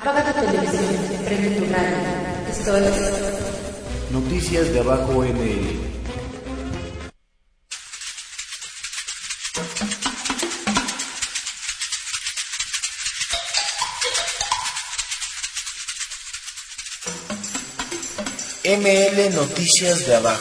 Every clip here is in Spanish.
Apaga tu televisión, prende tu radio. Esto es Noticias de Abajo ML. ML Noticias de Abajo.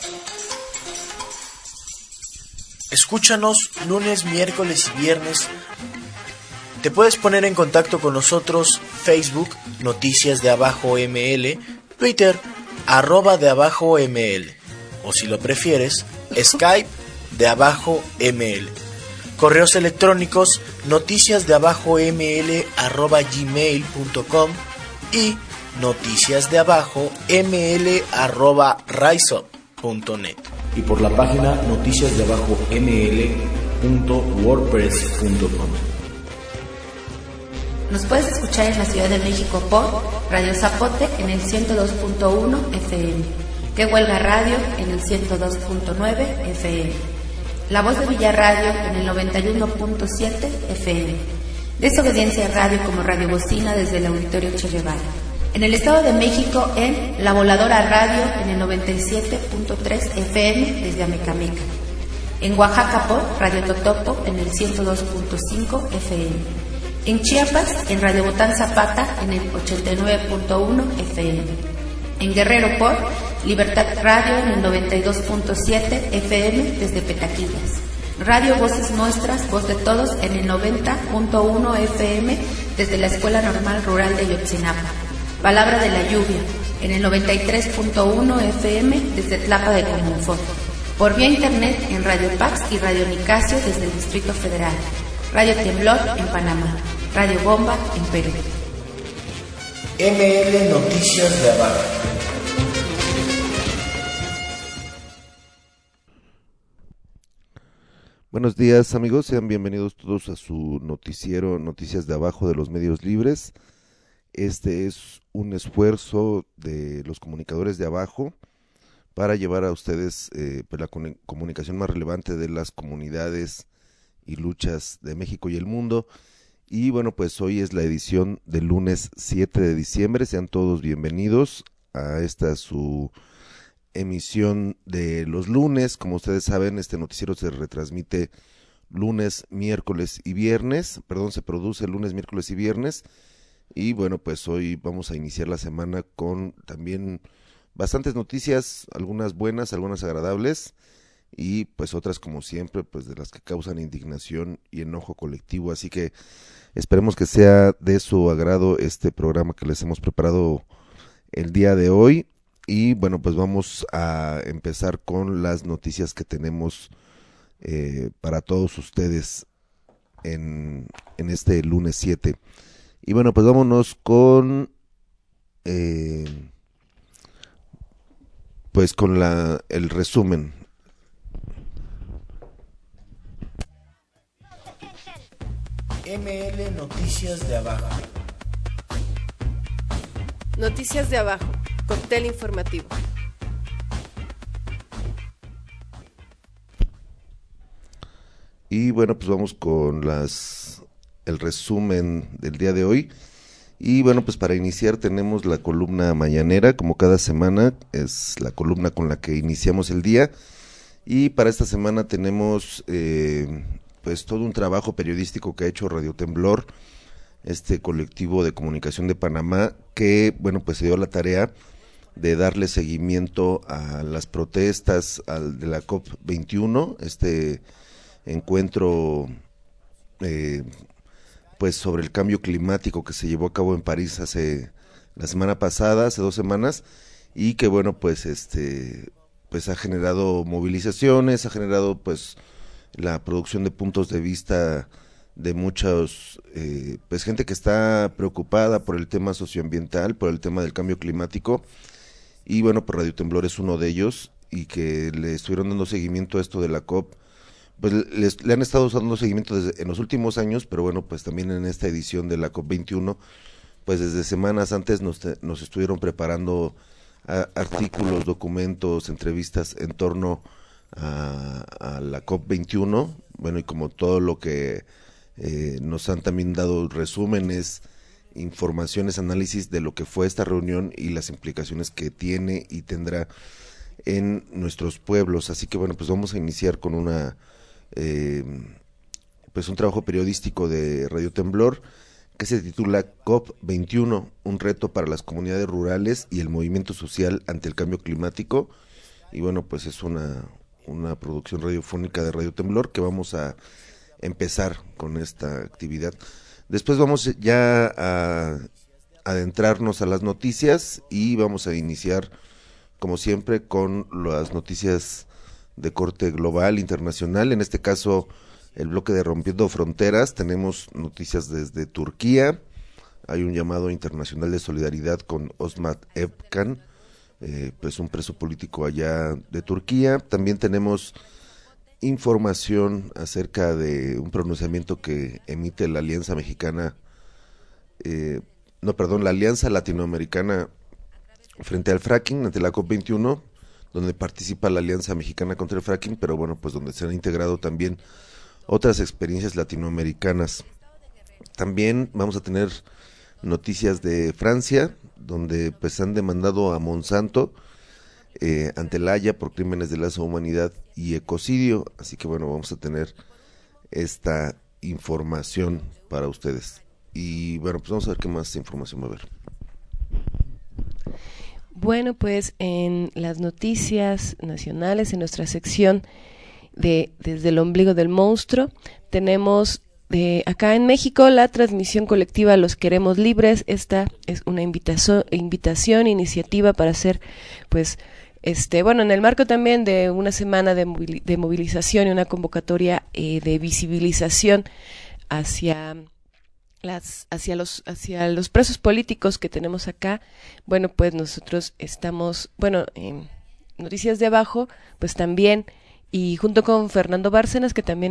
Escúchanos lunes, miércoles y viernes. Te puedes poner en contacto con nosotros: Facebook, Noticias de Abajo ML, Twitter, @de Abajo ML, o si lo prefieres, Skype de Abajo ML. Correos electrónicos: noticiasdeabajoml@gmail.com y noticiasdeabajoml@riseup.net, y por la página noticiasdeabajoml.wordpress.com. Nos puedes escuchar en la Ciudad de México por Radio Zapote en el 102.1 FM, Que Huelga Radio en el 102.9 FM, La Voz de Villarradio en el 91.7 FM, Desobediencia Radio como Radio Bocina desde el Auditorio Che Guevara. En el Estado de México en La Voladora Radio en el 97.3 FM desde Amecameca. En Oaxaca por Radio Totopo en el 102.5 FM. En Chiapas, en Radio Botán Zapata, en el 89.1 FM. En Guerrero por Libertad Radio en el 92.7 FM desde Petaquillas. Radio Voces Nuestras, Voz de Todos en el 90.1 FM desde la Escuela Normal Rural de Yotzinapa. Palabra de la Lluvia en el 93.1 FM desde Tlapa de Comunfort. Por vía internet en Radio Pax y Radio Nicasio desde el Distrito Federal. Radio Temblor en Panamá. Radio Bomba en Perú. ML Noticias de Abajo. Buenos días, amigos, sean bienvenidos todos a su noticiero Noticias de Abajo de los Medios Libres. Este es un esfuerzo de los comunicadores de Abajo para llevar a ustedes la comunicación más relevante de las comunidades y luchas de México y el mundo. Y bueno, pues hoy es la edición del lunes 7 de diciembre. Sean todos bienvenidos a esta su emisión de los lunes. Como ustedes saben, este noticiero se retransmite lunes, miércoles y viernes. Se produce lunes, miércoles y viernes. Y bueno, pues hoy vamos a iniciar la semana con también bastantes noticias, algunas buenas, algunas agradables, y pues otras, como siempre, pues de las que causan indignación y enojo colectivo. Así que esperemos que sea de su agrado este programa que les hemos preparado el día de hoy. Y bueno, pues vamos a empezar con las noticias que tenemos para todos ustedes en este lunes 7. Y bueno, pues vámonos con pues con el resumen. ML Noticias de Abajo. Noticias de Abajo, cóctel informativo. Y bueno, pues vamos con el resumen del día de hoy. Y bueno, pues para iniciar tenemos la columna mañanera, como cada semana, es la columna con la que iniciamos el día. Y para esta semana tenemos pues todo un trabajo periodístico que ha hecho Radio Temblor, este colectivo de comunicación de Panamá, que bueno, pues se dio la tarea de darle seguimiento a las protestas de la COP21, este encuentro pues sobre el cambio climático que se llevó a cabo en París la semana pasada, hace 2 semanas, y que bueno, pues pues ha generado movilizaciones, ha generado pues la producción de puntos de vista de muchos, pues gente que está preocupada por el tema socioambiental, por el tema del cambio climático, y bueno, pues Radio Temblor es uno de ellos, y que le estuvieron dando seguimiento a esto de la COP. Pues le han estado dando seguimiento en los últimos años, pero bueno, pues también en esta edición de la COP21, pues desde semanas antes nos estuvieron preparando artículos, documentos, entrevistas en torno a la COP21, bueno, y como todo lo que nos han también dado resúmenes informaciones, análisis de lo que fue esta reunión y las implicaciones que tiene y tendrá en nuestros pueblos. Así que bueno, pues vamos a iniciar con pues un trabajo periodístico de Radio Temblor que se titula COP21, un reto para las comunidades rurales y el movimiento social ante el cambio climático. Y bueno, pues es una producción radiofónica de Radio Temblor que vamos a empezar con esta actividad. Después vamos ya a adentrarnos a las noticias y vamos a iniciar, como siempre, con las noticias de corte global, internacional. En este caso, el bloque de Rompiendo Fronteras. Tenemos noticias desde Turquía. Hay un llamado internacional de solidaridad con Osman Evkan, pues un preso político allá de Turquía. También tenemos información acerca de un pronunciamiento que emite la Alianza Mexicana, la Alianza Latinoamericana frente al fracking, ante la COP21, donde participa la Alianza Mexicana contra el fracking, pero bueno, pues donde se han integrado también otras experiencias latinoamericanas. También vamos a tener noticias de Francia, donde pues han demandado a Monsanto ante la Haya por crímenes de lesa humanidad y ecocidio. Así que bueno, vamos a tener esta información para ustedes. Y bueno, pues vamos a ver qué más información va a haber. Bueno, pues en las noticias nacionales, en nuestra sección de Desde el ombligo del monstruo, tenemos acá en México la transmisión colectiva Los Queremos Libres. Esta es una iniciativa para hacer, pues, en el marco también de una semana de movilización y una convocatoria de visibilización hacia los presos políticos que tenemos acá. Bueno, pues nosotros estamos, en Noticias de Abajo, pues también, y junto con Fernando Bárcenas, que también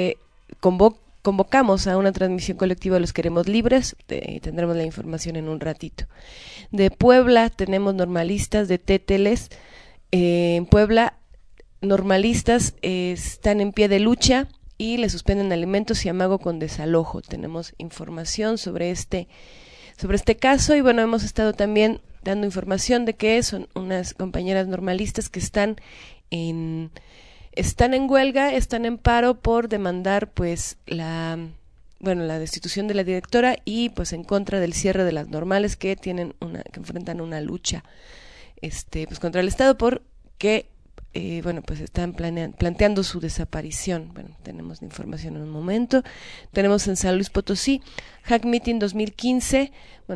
convocamos a una transmisión colectiva Los Queremos Libres. Tendremos la información en un ratito. De Puebla tenemos normalistas de Tételes. En Puebla, normalistas están en pie de lucha y le suspenden alimentos y amago con desalojo. Tenemos información sobre este caso y bueno, hemos estado también dando información de que son unas compañeras normalistas que están en huelga, están en paro por demandar pues la destitución de la directora y pues en contra del cierre de las normales que enfrentan una lucha pues contra el Estado porque pues están planteando su desaparición. Bueno, tenemos la información en un momento. Tenemos en San Luis Potosí Hack Meeting 2015.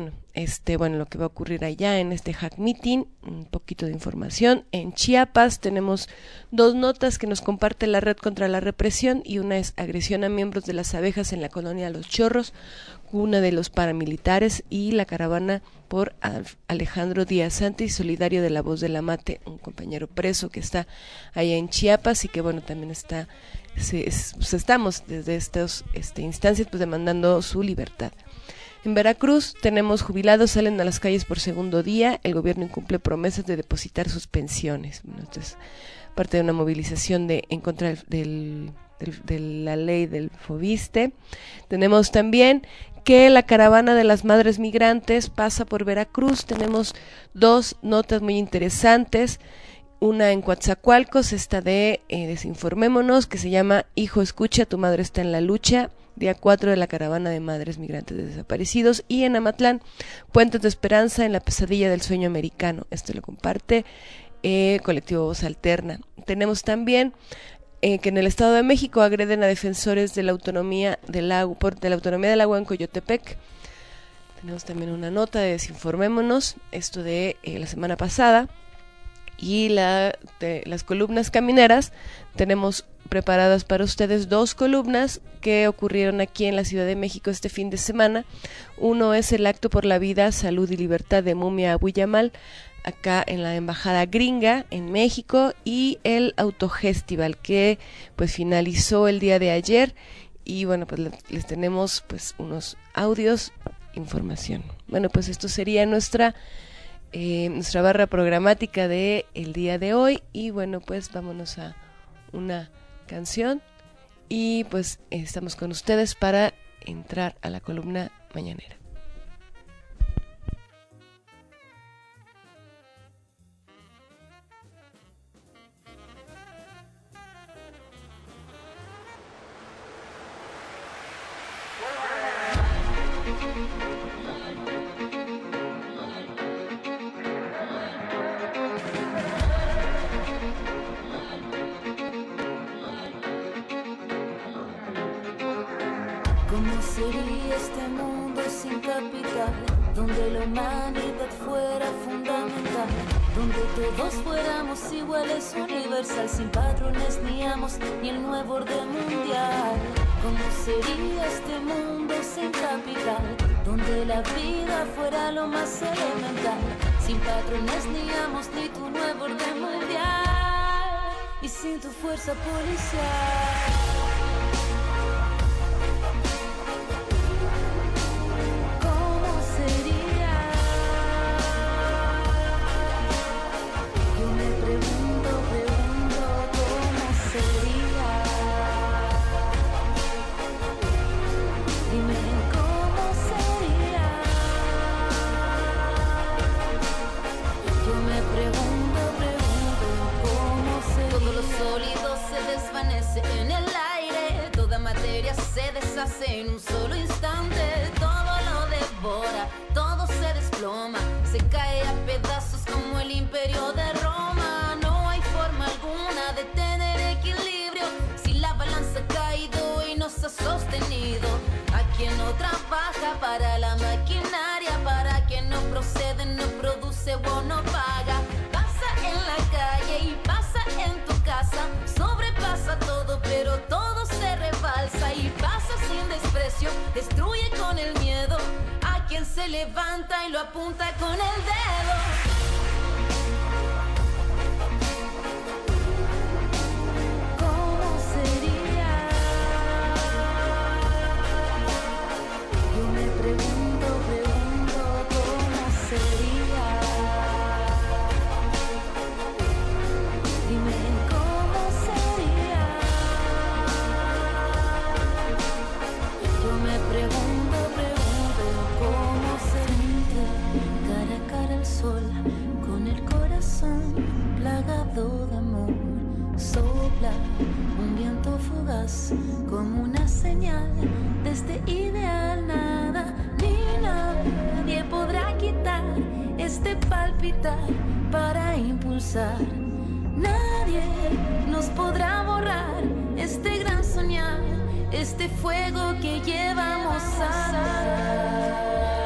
Lo que va a ocurrir allá en este Hack Meeting, un poquito de información. En Chiapas tenemos 2 notas que nos comparte la Red contra la Represión, y una es agresión a miembros de las abejas en la colonia Los Chorros, una de los paramilitares, y la caravana por Alejandro Díaz Santis, solidario de La Voz del Amate, un compañero preso que está allá en Chiapas y que bueno, también estamos desde estas instancias pues demandando su libertad. En Veracruz tenemos jubilados salen a las calles por segundo día, el gobierno incumple promesas de depositar sus pensiones. Bueno, esto es parte de una movilización en contra de la ley del Fobiste. Tenemos también que la caravana de las madres migrantes pasa por Veracruz. Tenemos 2 notas muy interesantes. Una en Coatzacoalcos, esta de Desinformémonos, que se llama Hijo, escucha, tu madre está en la lucha, día 4 de la caravana de madres migrantes desaparecidos. Y en Amatlán, Puentes de Esperanza en la pesadilla del sueño americano. Esto lo comparte Colectivo Voz Alterna. Tenemos también que en el Estado de México agreden a defensores de la autonomía del agua, en Coyotepec. Tenemos también una nota de Desinformémonos, esto de la semana pasada. Y de las columnas camineras, tenemos preparadas para ustedes 2 columnas que ocurrieron aquí en la Ciudad de México este fin de semana. Uno es el Acto por la Vida, Salud y Libertad de Mumia Abu Yamal, acá en la Embajada Gringa en México, y el Autofestival que pues finalizó el día de ayer. Y bueno, pues les tenemos pues unos audios, información. Bueno, pues esto sería nuestra barra programática de el día de hoy. Y bueno, pues vámonos a una canción y pues estamos con ustedes para entrar a la columna mañanera. sería este mundo sin capital? Donde la humanidad fuera fundamental, donde todos fuéramos iguales, universal, sin patrones ni amos, ni el nuevo orden mundial. ¿Cómo sería este mundo sin capital? Donde la vida fuera lo más elemental, sin patrones ni amos, ni tu nuevo orden mundial, y sin tu fuerza policial. En el aire, toda materia se deshace en un solo instante. Todo lo devora, todo se desploma, se cae a pedazos como el imperio de Roma. No hay forma alguna de tener equilibrio si la balanza ha caído y no se ha sostenido. A quien no trabaja para la maquinaria, para quien no procede, no produce o no paga. Pasa en la calle y pasa en tu casa, sobrepasa todo, pero todo se rebalsa y pasa sin desprecio, destruye con el miedo a quien se levanta y lo apunta con el dedo. Con el corazón plagado de amor, sopla un viento fugaz como una señal de este ideal. Nada ni nadie podrá quitar este palpitar para impulsar. Nadie nos podrá borrar este gran soñar, este fuego que llevamos a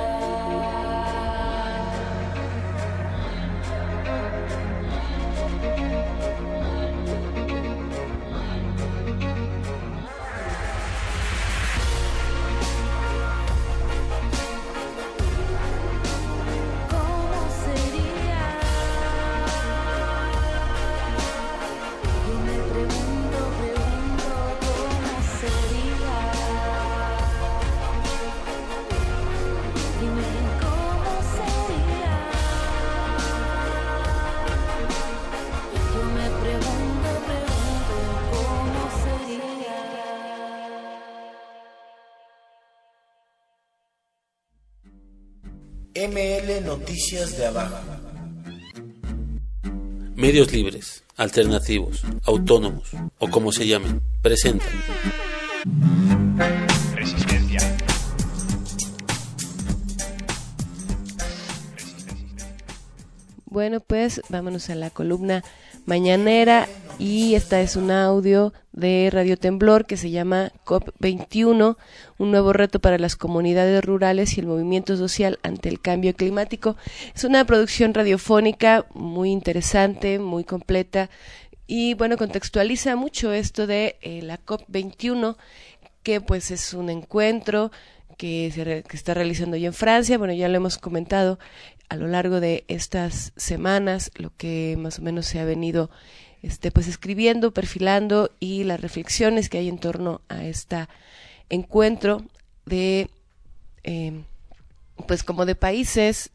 ML Noticias de Abajo. Medios libres, alternativos, autónomos o como se llamen, presentan Resistencia. Bueno, pues vámonos a la columna mañanera y esta es un audio de Radio Temblor que se llama COP21, un nuevo reto para las comunidades rurales y el movimiento social ante el cambio climático. Es una producción radiofónica muy interesante, muy completa y bueno, contextualiza mucho esto de la COP21, que pues es un encuentro que está realizando hoy en Francia. Bueno, ya lo hemos comentado a lo largo de estas semanas, lo que más o menos se ha venido pues escribiendo, perfilando y las reflexiones que hay en torno a este encuentro de pues como de países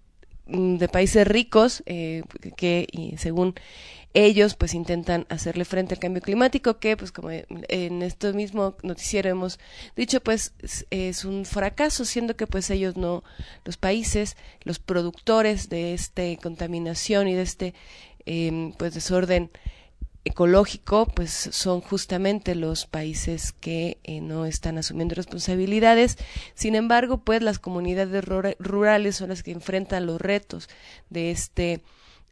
ricos que según ellos pues intentan hacerle frente al cambio climático, que pues como en este mismo noticiero hemos dicho, pues es un fracaso, siendo que pues ellos no, los países, los productores de esta contaminación y de este pues desorden ecológico, pues son justamente los países que no están asumiendo responsabilidades. Sin embargo, pues las comunidades rurales son las que enfrentan los retos de este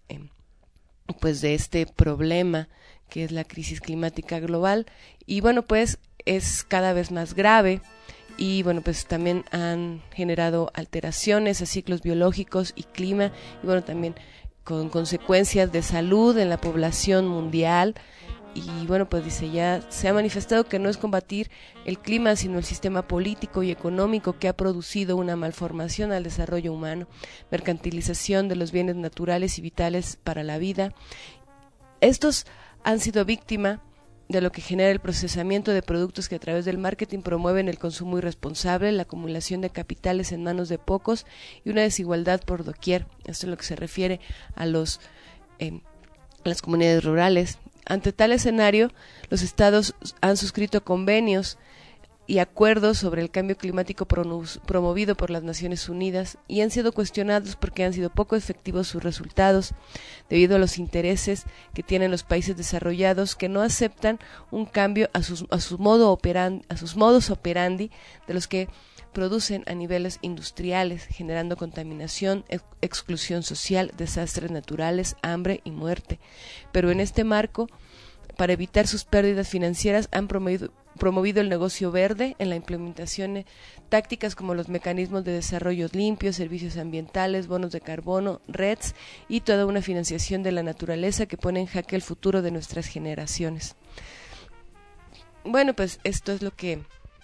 problema que es la crisis climática global, y bueno, pues es cada vez más grave y bueno, pues también han generado alteraciones a ciclos biológicos y clima, y bueno, también con consecuencias de salud en la población mundial. Y bueno, pues dice, ya se ha manifestado que no es combatir el clima, sino el sistema político y económico que ha producido una malformación al desarrollo humano, mercantilización de los bienes naturales y vitales para la vida. Estos han sido víctima de lo que genera el procesamiento de productos que a través del marketing promueven el consumo irresponsable, la acumulación de capitales en manos de pocos y una desigualdad por doquier. Esto es lo que se refiere a las comunidades rurales. Ante tal escenario, los estados han suscrito convenios y acuerdos sobre el cambio climático promovido por las Naciones Unidas y han sido cuestionados porque han sido poco efectivos sus resultados debido a los intereses que tienen los países desarrollados que no aceptan un cambio a sus modos operandi de los que producen a niveles industriales, generando contaminación, exclusión social, desastres naturales, hambre y muerte. Pero en este marco, para evitar sus pérdidas financieras, han promovido el negocio verde en la implementación de tácticas como los mecanismos de desarrollo limpio, servicios ambientales, bonos de carbono, REDs y toda una financiación de la naturaleza que pone en jaque el futuro de nuestras generaciones. Bueno, pues esto es lo que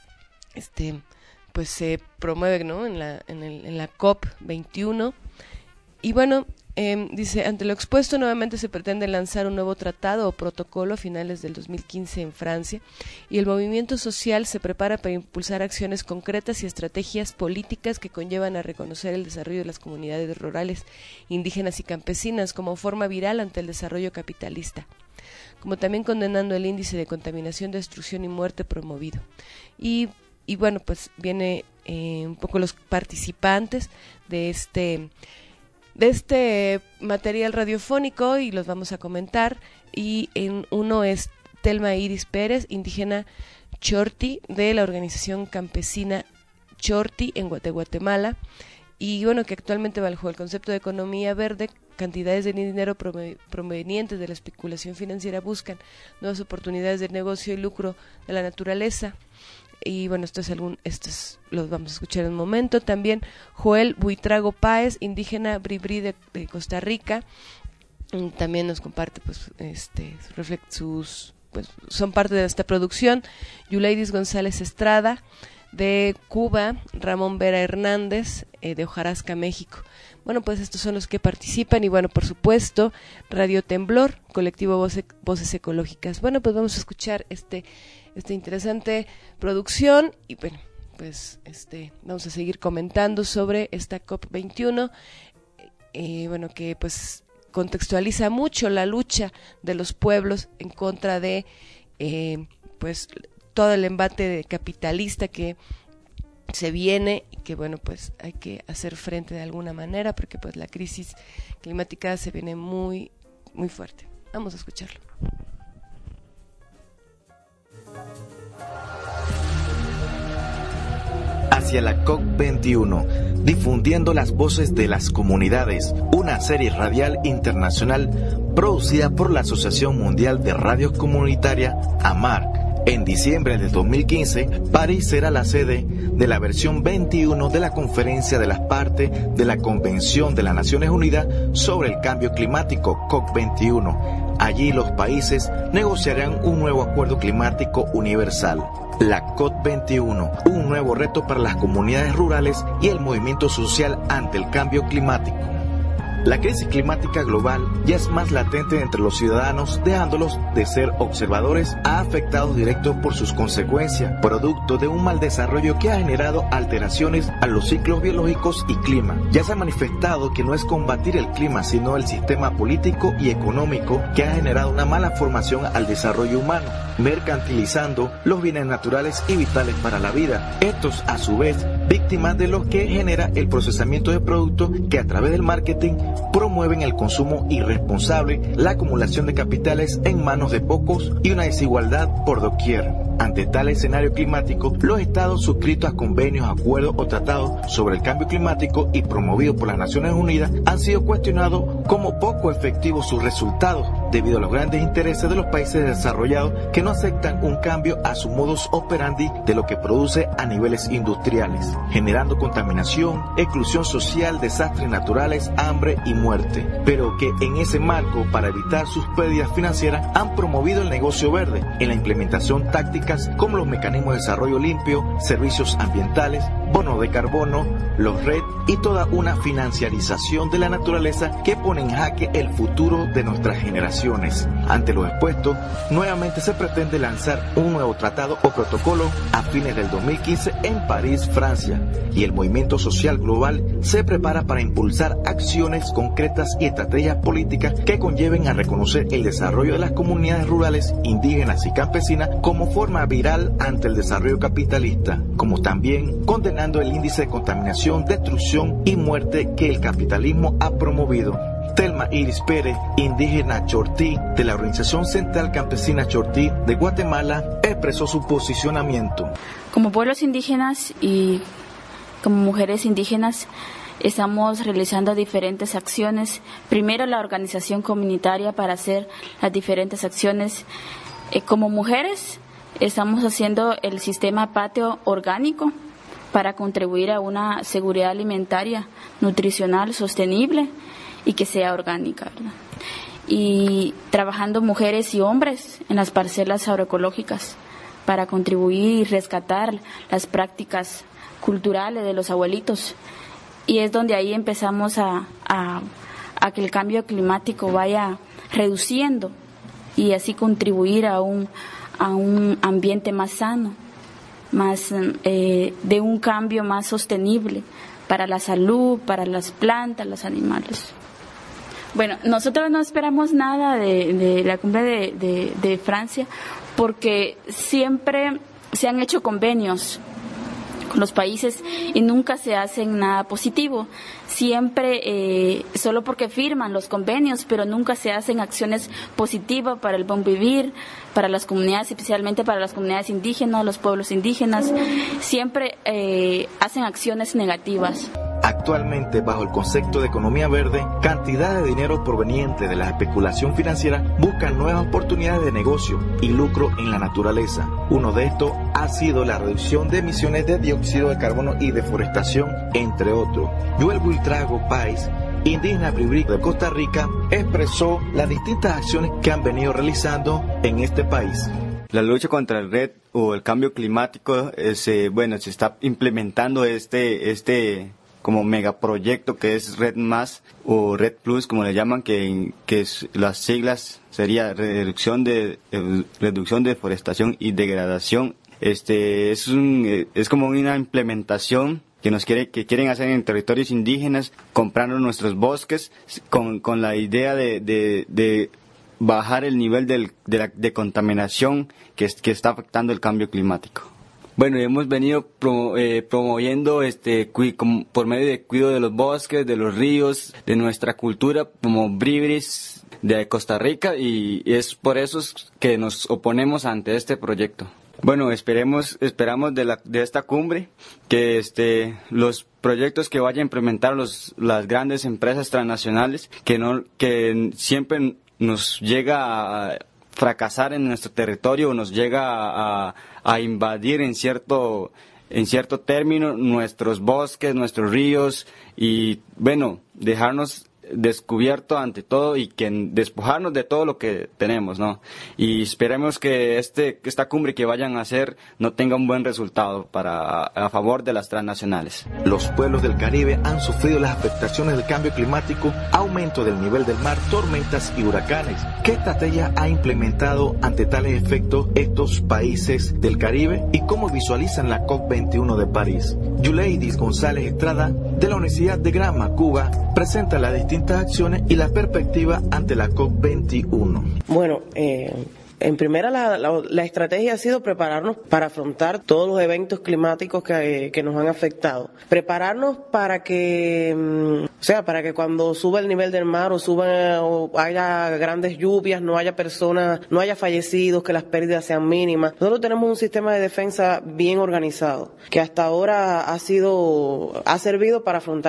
pues se promueve, ¿no?, en la COP21. Y bueno, dice, ante lo expuesto nuevamente se pretende lanzar un nuevo tratado o protocolo a finales del 2015 en Francia, y el movimiento social se prepara para impulsar acciones concretas y estrategias políticas que conllevan a reconocer el desarrollo de las comunidades rurales, indígenas y campesinas como forma viral ante el desarrollo capitalista, como también condenando el índice de contaminación, destrucción y muerte promovido. Y bueno, pues viene un poco los participantes de este material radiofónico y los vamos a comentar. Y uno es Telma Iris Pérez, indígena Chorti de la organización campesina Chorti de Guatemala, y bueno, que actualmente bajo el concepto de economía verde, cantidades de dinero provenientes de la especulación financiera buscan nuevas oportunidades de negocio y lucro de la naturaleza. Y bueno, los vamos a escuchar en un momento. También Joel Buitrago Páez, indígena Bribri de Costa Rica, también nos comparte son parte de esta producción. Yuleidis González Estrada de Cuba, Ramón Vera Hernández de Hojarasca, México. Bueno, pues estos son los que participan. Y bueno, por supuesto, Radio Temblor, colectivo Voces Ecológicas. Bueno, pues vamos a escuchar esta interesante producción y bueno, pues vamos a seguir comentando sobre esta COP21, bueno, que pues contextualiza mucho la lucha de los pueblos en contra de pues todo el embate capitalista que se viene, y que bueno, pues hay que hacer frente de alguna manera porque pues la crisis climática se viene muy muy fuerte. Vamos a escucharlo. Hacia la COP21, difundiendo las voces de las comunidades, una serie radial internacional producida por la Asociación Mundial de Radios Comunitaria, AMAR. En diciembre de 2015, París será la sede de la versión 21 de la Conferencia de las Partes de la Convención de las Naciones Unidas sobre el Cambio Climático, COP21. Allí los países negociarán un nuevo acuerdo climático universal. La COP21, un nuevo reto para las comunidades rurales y el movimiento social ante el cambio climático. La crisis climática global ya es más latente entre los ciudadanos, dejándolos de ser observadores a afectados directos por sus consecuencias, producto de un mal desarrollo que ha generado alteraciones a los ciclos biológicos y clima. Ya se ha manifestado que no es combatir el clima, sino el sistema político y económico que ha generado una mala formación al desarrollo humano, mercantilizando los bienes naturales y vitales para la vida. Estos, a su vez, víctimas de lo que genera el procesamiento de productos que a través del marketing promueven el consumo irresponsable, la acumulación de capitales en manos de pocos y una desigualdad por doquier. Ante tal escenario climático, los estados suscritos a convenios, acuerdos o tratados sobre el cambio climático y promovidos por las Naciones Unidas han sido cuestionados como poco efectivos sus resultados. debido a los grandes intereses de los países desarrollados que no aceptan un cambio a su modus operandi de lo que produce a niveles industriales, generando contaminación, exclusión social, desastres naturales, hambre y muerte. Pero que en ese marco, para evitar sus pérdidas financieras, han promovido el negocio verde en la implementación tácticas como los mecanismos de desarrollo limpio, servicios ambientales, bonos de carbono, los RED y toda una financiarización de la naturaleza que pone en jaque el futuro de nuestras generaciones. Ante lo expuesto, nuevamente se pretende lanzar un nuevo tratado o protocolo a fines del 2015 en París, Francia, y el movimiento social global se prepara para impulsar acciones concretas y estrategias políticas que conlleven a reconocer el desarrollo de las comunidades rurales, indígenas y campesinas como forma viral ante el desarrollo capitalista, como también condenando el índice de contaminación, destrucción y muerte que el capitalismo ha promovido. Telma Iris Pérez, indígena chortí de la Organización Central Campesina Chortí de Guatemala, expresó su posicionamiento. Como pueblos indígenas y como mujeres indígenas, estamos realizando diferentes acciones. Primero, la organización comunitaria para hacer las diferentes acciones. Como mujeres, estamos haciendo el sistema patio orgánico para contribuir a una seguridad alimentaria, nutricional, sostenible y que sea orgánica, ¿verdad? Y trabajando mujeres y hombres en las parcelas agroecológicas para contribuir y rescatar las prácticas culturales de los abuelitos. Y es donde ahí empezamos a que el cambio climático vaya reduciendo y así contribuir a un ambiente más sano, más de un cambio más sostenible para la salud, para las plantas, los animales. Bueno, nosotros no esperamos nada de la cumbre de Francia porque siempre se han hecho convenios con los países y nunca se hacen nada positivo. Siempre solo porque firman los convenios, pero nunca se hacen acciones positivas para el buen vivir, para las comunidades, especialmente para las comunidades indígenas, los pueblos indígenas. Siempre hacen acciones negativas. Actualmente, bajo el concepto de economía verde, cantidad de dinero proveniente de la especulación financiera buscan nuevas oportunidades de negocio y lucro en la naturaleza. Uno de estos ha sido la reducción de emisiones de dióxido de carbono y deforestación, entre otros. Joel Buitrago Páez, indígena bribri de Costa Rica, expresó las distintas acciones que han venido realizando en este país. La lucha contra el RED o el cambio climático, se está implementando como megaproyecto que es RED Más o RED Plus, como le llaman, que las siglas sería reducción de deforestación y degradación. Es como una implementación que quieren hacer en territorios indígenas, comprando nuestros bosques con la idea de bajar el nivel de contaminación que está afectando el cambio climático. Bueno, hemos venido promoviendo por medio de cuidado de los bosques, de los ríos, de nuestra cultura como bribris de Costa Rica, y es por eso que nos oponemos ante este proyecto. Bueno, esperamos de esta cumbre que los proyectos que vayan a implementar las grandes empresas transnacionales que siempre nos llega a fracasar en nuestro territorio, nos llega a invadir en cierto término nuestros bosques, nuestros ríos, y dejarnos descubierto ante todo y que despojarnos de todo lo que tenemos, ¿no? Y esperemos que esta cumbre que vayan a hacer no tenga un buen resultado a favor de las transnacionales. Los pueblos del Caribe han sufrido las afectaciones del cambio climático, aumento del nivel del mar, tormentas y huracanes. ¿Qué estrategia ha implementado ante tales efectos estos países del Caribe y cómo visualizan la COP21 de París? Yuleidis González Estrada, de la Universidad de Granma, Cuba, presenta las distintas acciones y la perspectiva ante la COP21. Bueno, en primera la estrategia ha sido prepararnos para afrontar todos los eventos climáticos que nos han afectado. Prepararnos para que cuando suba el nivel del mar o haya grandes lluvias, no haya personas, no haya fallecidos, que las pérdidas sean mínimas. Nosotros tenemos un sistema de defensa bien organizado, que hasta ahora ha servido para afrontar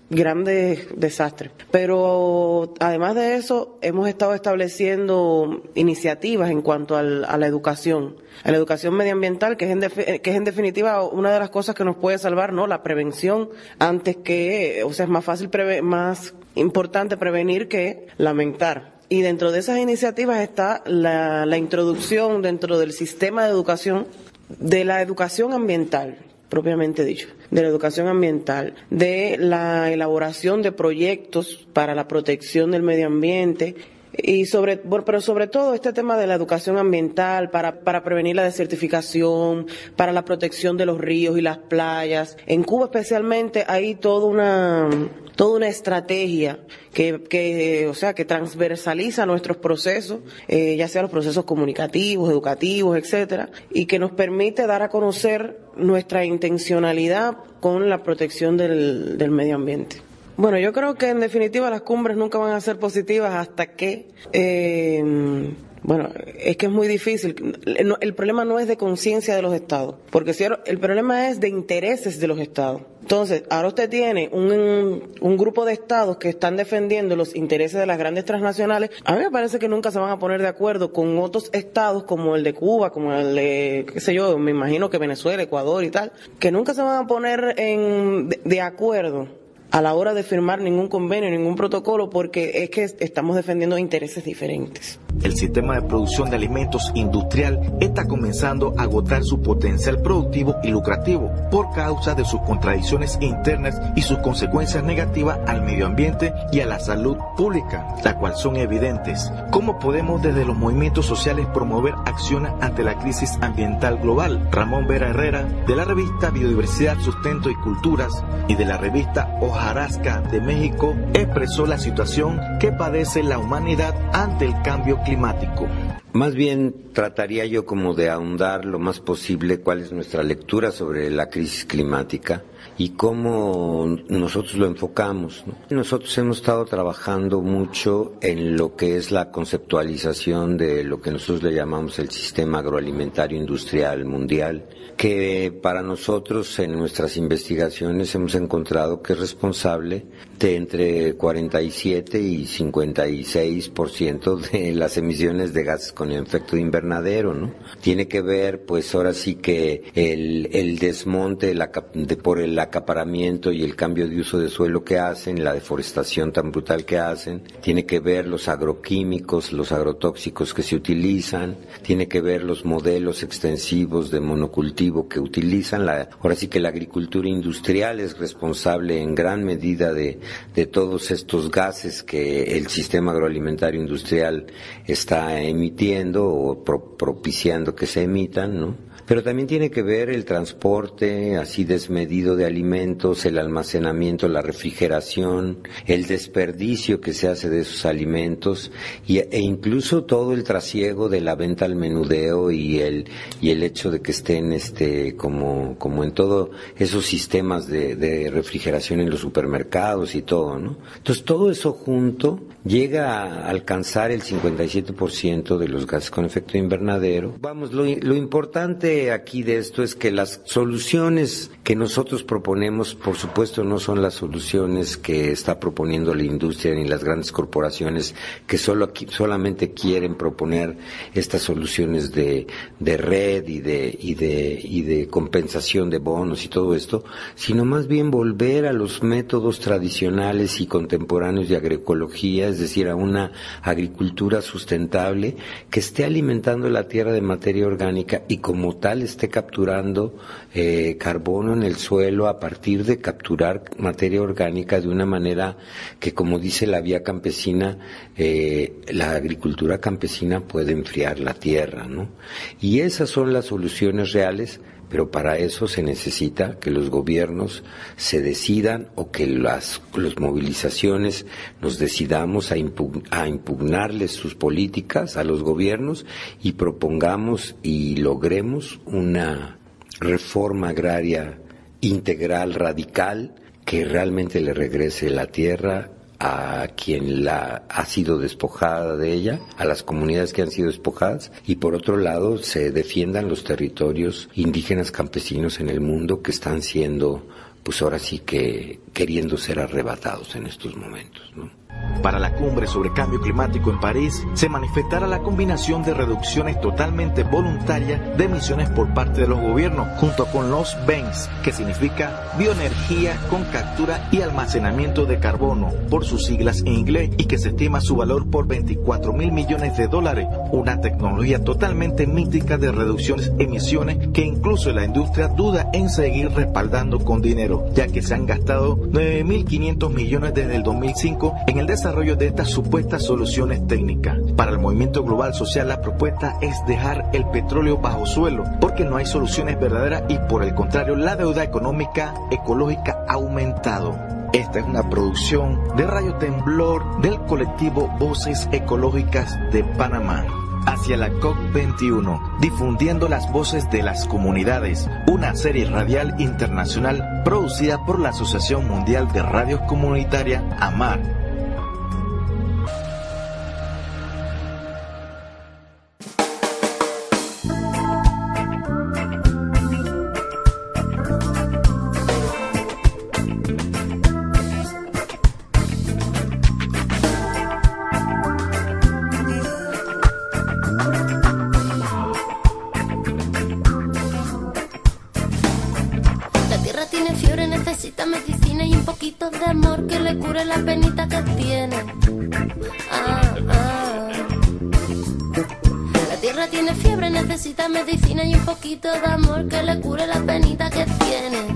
grandes desastres. Pero además de eso, hemos estado estableciendo iniciativas en cuanto a la educación medioambiental, que es en definitiva una de las cosas que nos puede salvar, ¿no? La prevención antes que, o sea, es más importante prevenir que lamentar. Y dentro de esas iniciativas está la introducción dentro del sistema de educación de la educación ambiental, propiamente dicho, de la educación ambiental, de la elaboración de proyectos para la protección del medio ambiente pero sobre todo este tema de la educación ambiental para prevenir la desertificación, para la protección de los ríos y las playas. En Cuba especialmente hay toda una estrategia que transversaliza nuestros procesos, ya sea los procesos comunicativos, educativos, etcétera, y que nos permite dar a conocer nuestra intencionalidad con la protección del medio ambiente. Bueno, yo creo que en definitiva las cumbres nunca van a ser positivas hasta que, es que es muy difícil. El problema no es de conciencia de los estados, porque el problema es de intereses de los estados. Entonces, ahora usted tiene un grupo de estados que están defendiendo los intereses de las grandes transnacionales. A mí me parece que nunca se van a poner de acuerdo con otros estados como el de Cuba, como el de, me imagino que Venezuela, Ecuador y tal, que nunca se van a poner de acuerdo a la hora de firmar ningún convenio, ningún protocolo, porque es que estamos defendiendo intereses diferentes. El sistema de producción de alimentos industrial está comenzando a agotar su potencial productivo y lucrativo por causa de sus contradicciones internas y sus consecuencias negativas al medio ambiente y a la salud pública, las cuales son evidentes. ¿Cómo podemos desde los movimientos sociales promover acciones ante la crisis ambiental global? Ramón Vera Herrera, de la revista Biodiversidad, Sustento y Culturas y de la revista Hojarasca de México, expresó la situación que padece la humanidad ante el cambio climático. Más bien trataría yo como de ahondar lo más posible cuál es nuestra lectura sobre la crisis climática y cómo nosotros lo enfocamos, ¿no? Nosotros hemos estado trabajando mucho en lo que es la conceptualización de lo que nosotros le llamamos el sistema agroalimentario industrial mundial, que para nosotros en nuestras investigaciones hemos encontrado que es responsable de entre 47 y 56% de las emisiones de gases con efecto invernadero, ¿no? Tiene que ver, pues ahora sí que el desmonte por el acaparamiento y el cambio de uso de suelo que hacen, la deforestación tan brutal que hacen, tiene que ver los agroquímicos, los agrotóxicos que se utilizan, tiene que ver los modelos extensivos de monocultivo que utilizan. Ahora sí que la agricultura industrial es responsable en gran medida de todos estos gases que el sistema agroalimentario industrial está emitiendo o propiciando que se emitan, ¿no? Pero también tiene que ver el transporte así desmedido de alimentos, el almacenamiento, la refrigeración, el desperdicio que se hace de esos alimentos e incluso todo el trasiego de la venta al menudeo y el hecho de que estén como en todos esos sistemas de refrigeración en los supermercados y todo, ¿no? Entonces todo eso junto llega a alcanzar el 57% de los gases con efecto invernadero. Vamos, lo importante aquí de esto es que las soluciones que nosotros proponemos, por supuesto, no son las soluciones que está proponiendo la industria ni las grandes corporaciones que solamente quieren proponer estas soluciones de red y de compensación de bonos y todo esto, sino más bien volver a los métodos tradicionales y contemporáneos de agroecología, es decir, a una agricultura sustentable que esté alimentando la tierra de materia orgánica y como tal esté capturando carbono en el suelo a partir de capturar materia orgánica de una manera que, como dice la vía campesina, la agricultura campesina puede enfriar la tierra, ¿no? Y esas son las soluciones reales. Pero para eso se necesita que los gobiernos se decidan o que las movilizaciones nos decidamos a impugnarles sus políticas a los gobiernos y propongamos y logremos una reforma agraria integral, radical, que realmente le regrese la tierra a quien ha sido despojada de ella, a las comunidades que han sido despojadas, y por otro lado se defiendan los territorios indígenas campesinos en el mundo que están siendo pues ahora sí que queriendo ser arrebatados en estos momentos, ¿no? Para la cumbre sobre cambio climático en París, se manifestará la combinación de reducciones totalmente voluntarias de emisiones por parte de los gobiernos, junto con los BENS, que significa bioenergía con captura y almacenamiento de carbono, por sus siglas en inglés, y que se estima su valor por $24.000 millones, una tecnología totalmente mítica de reducciones de emisiones que incluso la industria duda en seguir respaldando con dinero, ya que se han gastado 9.500 millones desde el 2005 en el desarrollo de estas supuestas soluciones técnicas. Para el movimiento global social, la propuesta es dejar el petróleo bajo suelo, porque no hay soluciones verdaderas y por el contrario la deuda económica ecológica ha aumentado. Esta es una producción de Radio Temblor del colectivo Voces Ecológicas de Panamá. Hacia la COP21, difundiendo las voces de las comunidades, una serie radial internacional producida por la Asociación Mundial de Radios Comunitarias, AMAR. Medicina y un poquito de amor que le cure la penita que tiene.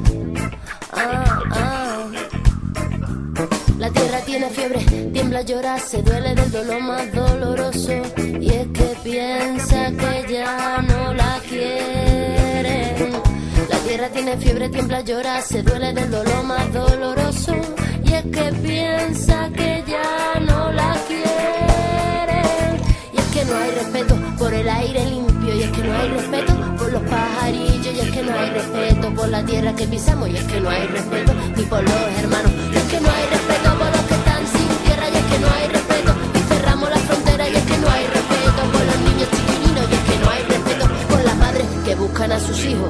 La tierra tiene fiebre, tiembla, llora, se duele del dolor más doloroso. Y es que piensa que ya no la quieren. La tierra tiene fiebre, tiembla, llora, se duele del dolor más doloroso. Y es que piensa que ya no la quieren. Y es que no hay respeto por el aire limpio, y es que no hay respeto por los pajarillos, y es que no hay respeto por la tierra que pisamos, y es que no hay respeto ni por los hermanos, y es que no hay respeto por los que están sin tierra, y es que no hay respeto y cerramos la frontera, y es que no hay respeto por los niños chiquininos, y es que no hay respeto por las madres que buscan a sus hijos.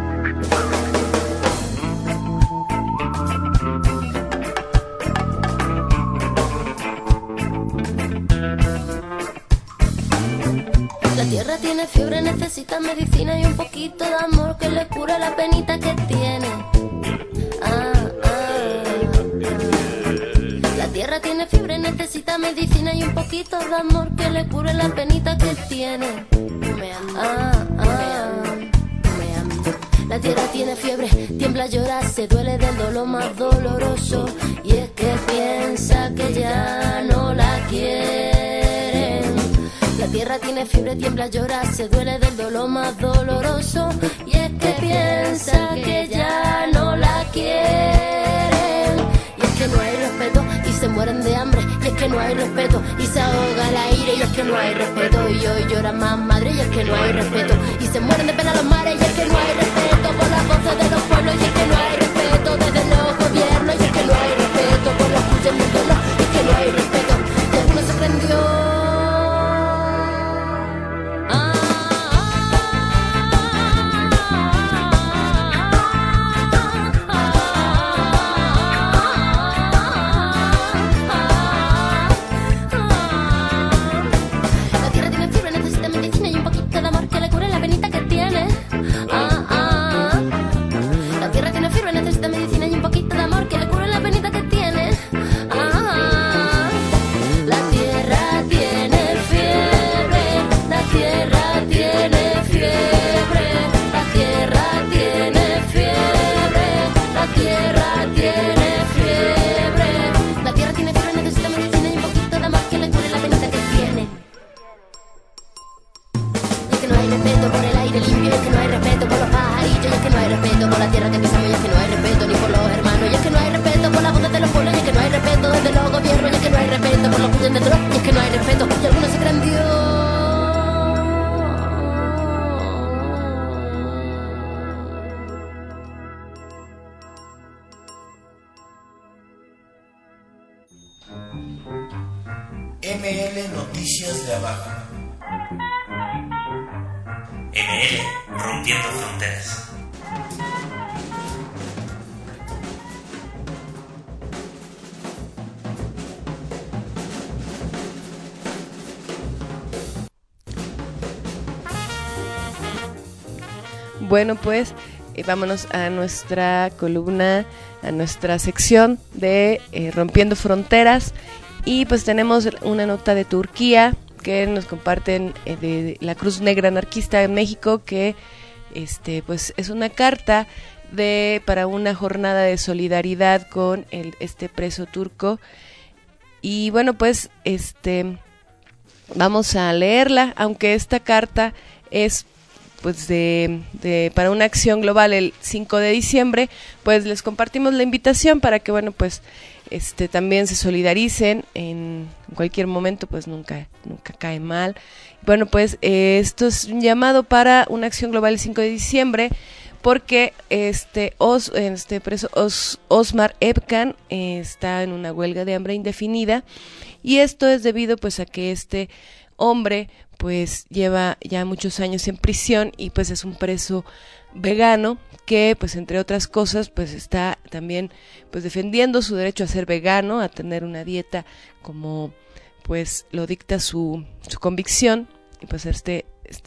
La tierra tiene fiebre, necesita medicina y un poquito de amor que le cure la penita que tiene. La tierra tiene fiebre, necesita medicina y un poquito de amor que le cure la penita que tiene. La tierra tiene fiebre, tiembla, llora, se duele del dolor más doloroso. Y es que piensa que ya no la quieren. La tierra tiene fiebre, tiembla, llora, se duele del dolor más doloroso. Y es que piensa que ya no la quieren. Y es que no hay respeto y se mueren de hambre. Y es que no hay respeto y se ahoga el aire. Y es que no hay respeto y hoy llora más madre. Y es que no hay respeto y se mueren de pena los mares. Y es que no hay respeto por las voces de los pueblos. Y es que no hay respeto desde los gobiernos. Y es que no hay respeto por los juicios del dolor. Y es que no hay respeto y alguno se prendió. ML Noticias de Abajo. ML Rompiendo Fronteras. Bueno, pues vámonos a nuestra columna, a nuestra sección de Rompiendo Fronteras. Y pues tenemos una nota de Turquía que nos comparten de la Cruz Negra Anarquista en México, que pues es una carta para una jornada de solidaridad con este preso turco. Y bueno, pues vamos a leerla, aunque esta carta es pues para una acción global el 5 de diciembre, pues les compartimos la invitación para que, bueno, pues también se solidaricen en cualquier momento, pues nunca cae mal. Bueno, pues esto es un llamado para una acción global el 5 de diciembre, porque preso Osmar Ebkan está en una huelga de hambre indefinida, y esto es debido pues a que este hombre pues lleva ya muchos años en prisión y pues es un preso vegano que pues entre otras cosas pues está también pues defendiendo su derecho a ser vegano, a tener una dieta como pues lo dicta su convicción. Y pues este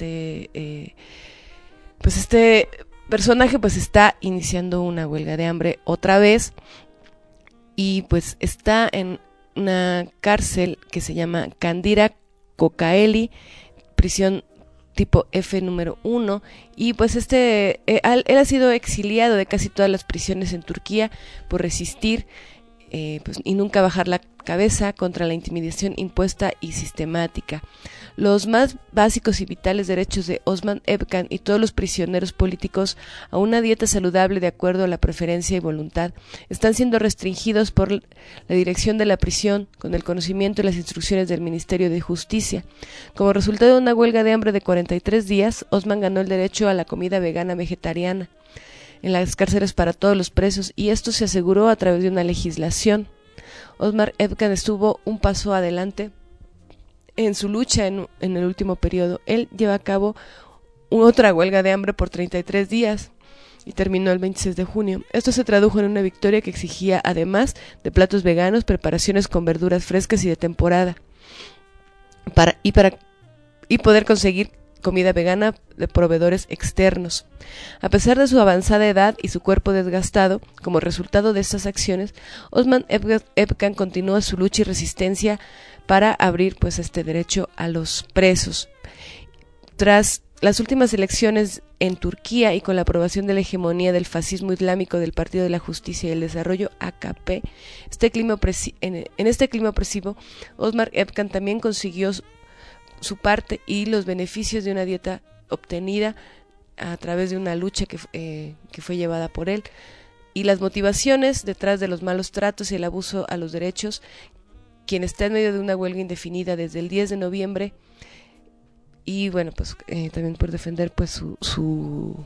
personaje pues está iniciando una huelga de hambre otra vez, y pues está en una cárcel que se llama Kandira Kocaeli, prisión tipo F número 1, y pues él ha sido exiliado de casi todas las prisiones en Turquía por resistir pues, y nunca bajar la cabeza contra la intimidación impuesta y sistemática. Los más básicos y vitales derechos de Osman Ebkan y todos los prisioneros políticos a una dieta saludable de acuerdo a la preferencia y voluntad están siendo restringidos por la dirección de la prisión con el conocimiento y las instrucciones del Ministerio de Justicia. Como resultado de una huelga de hambre de 43 días, Osman ganó el derecho a la comida vegana vegetariana en las cárceles para todos los presos, y esto se aseguró a través de una legislación. Osmar Ebkan estuvo un paso adelante en su lucha en el último periodo. Él lleva a cabo otra huelga de hambre por 33 días y terminó el 26 de junio. Esto se tradujo en una victoria que exigía, además de platos veganos, preparaciones con verduras frescas y de temporada, y poder conseguir comida vegana de proveedores externos. A pesar de su avanzada edad y su cuerpo desgastado, como resultado de estas acciones, Osman Ebkan continúa su lucha y resistencia para abrir pues este derecho a los presos. Tras las últimas elecciones en Turquía y con la aprobación de la hegemonía del fascismo islámico del Partido de la Justicia y el Desarrollo AKP, en este clima opresivo, Osmar Ebkan también consiguió su parte y los beneficios de una dieta obtenida a través de una lucha que fue llevada por él, y las motivaciones detrás de los malos tratos y el abuso a los derechos, quien está en medio de una huelga indefinida desde el 10 de noviembre, y bueno, pues también por defender pues su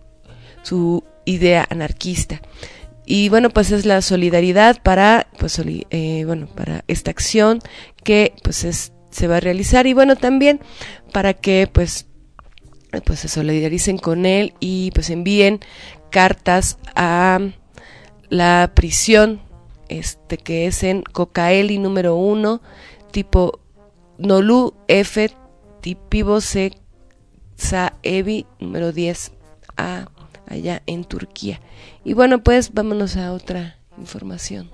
idea anarquista. Y bueno, pues es la solidaridad para para esta acción que pues se va a realizar, y bueno, también para que pues se solidaricen con él y pues envíen cartas a la prisión que es en Kocaeli número 1, tipo Nolu F, Tipibo C, Evi número 10 A, allá en Turquía. Y bueno, pues vámonos a otra información.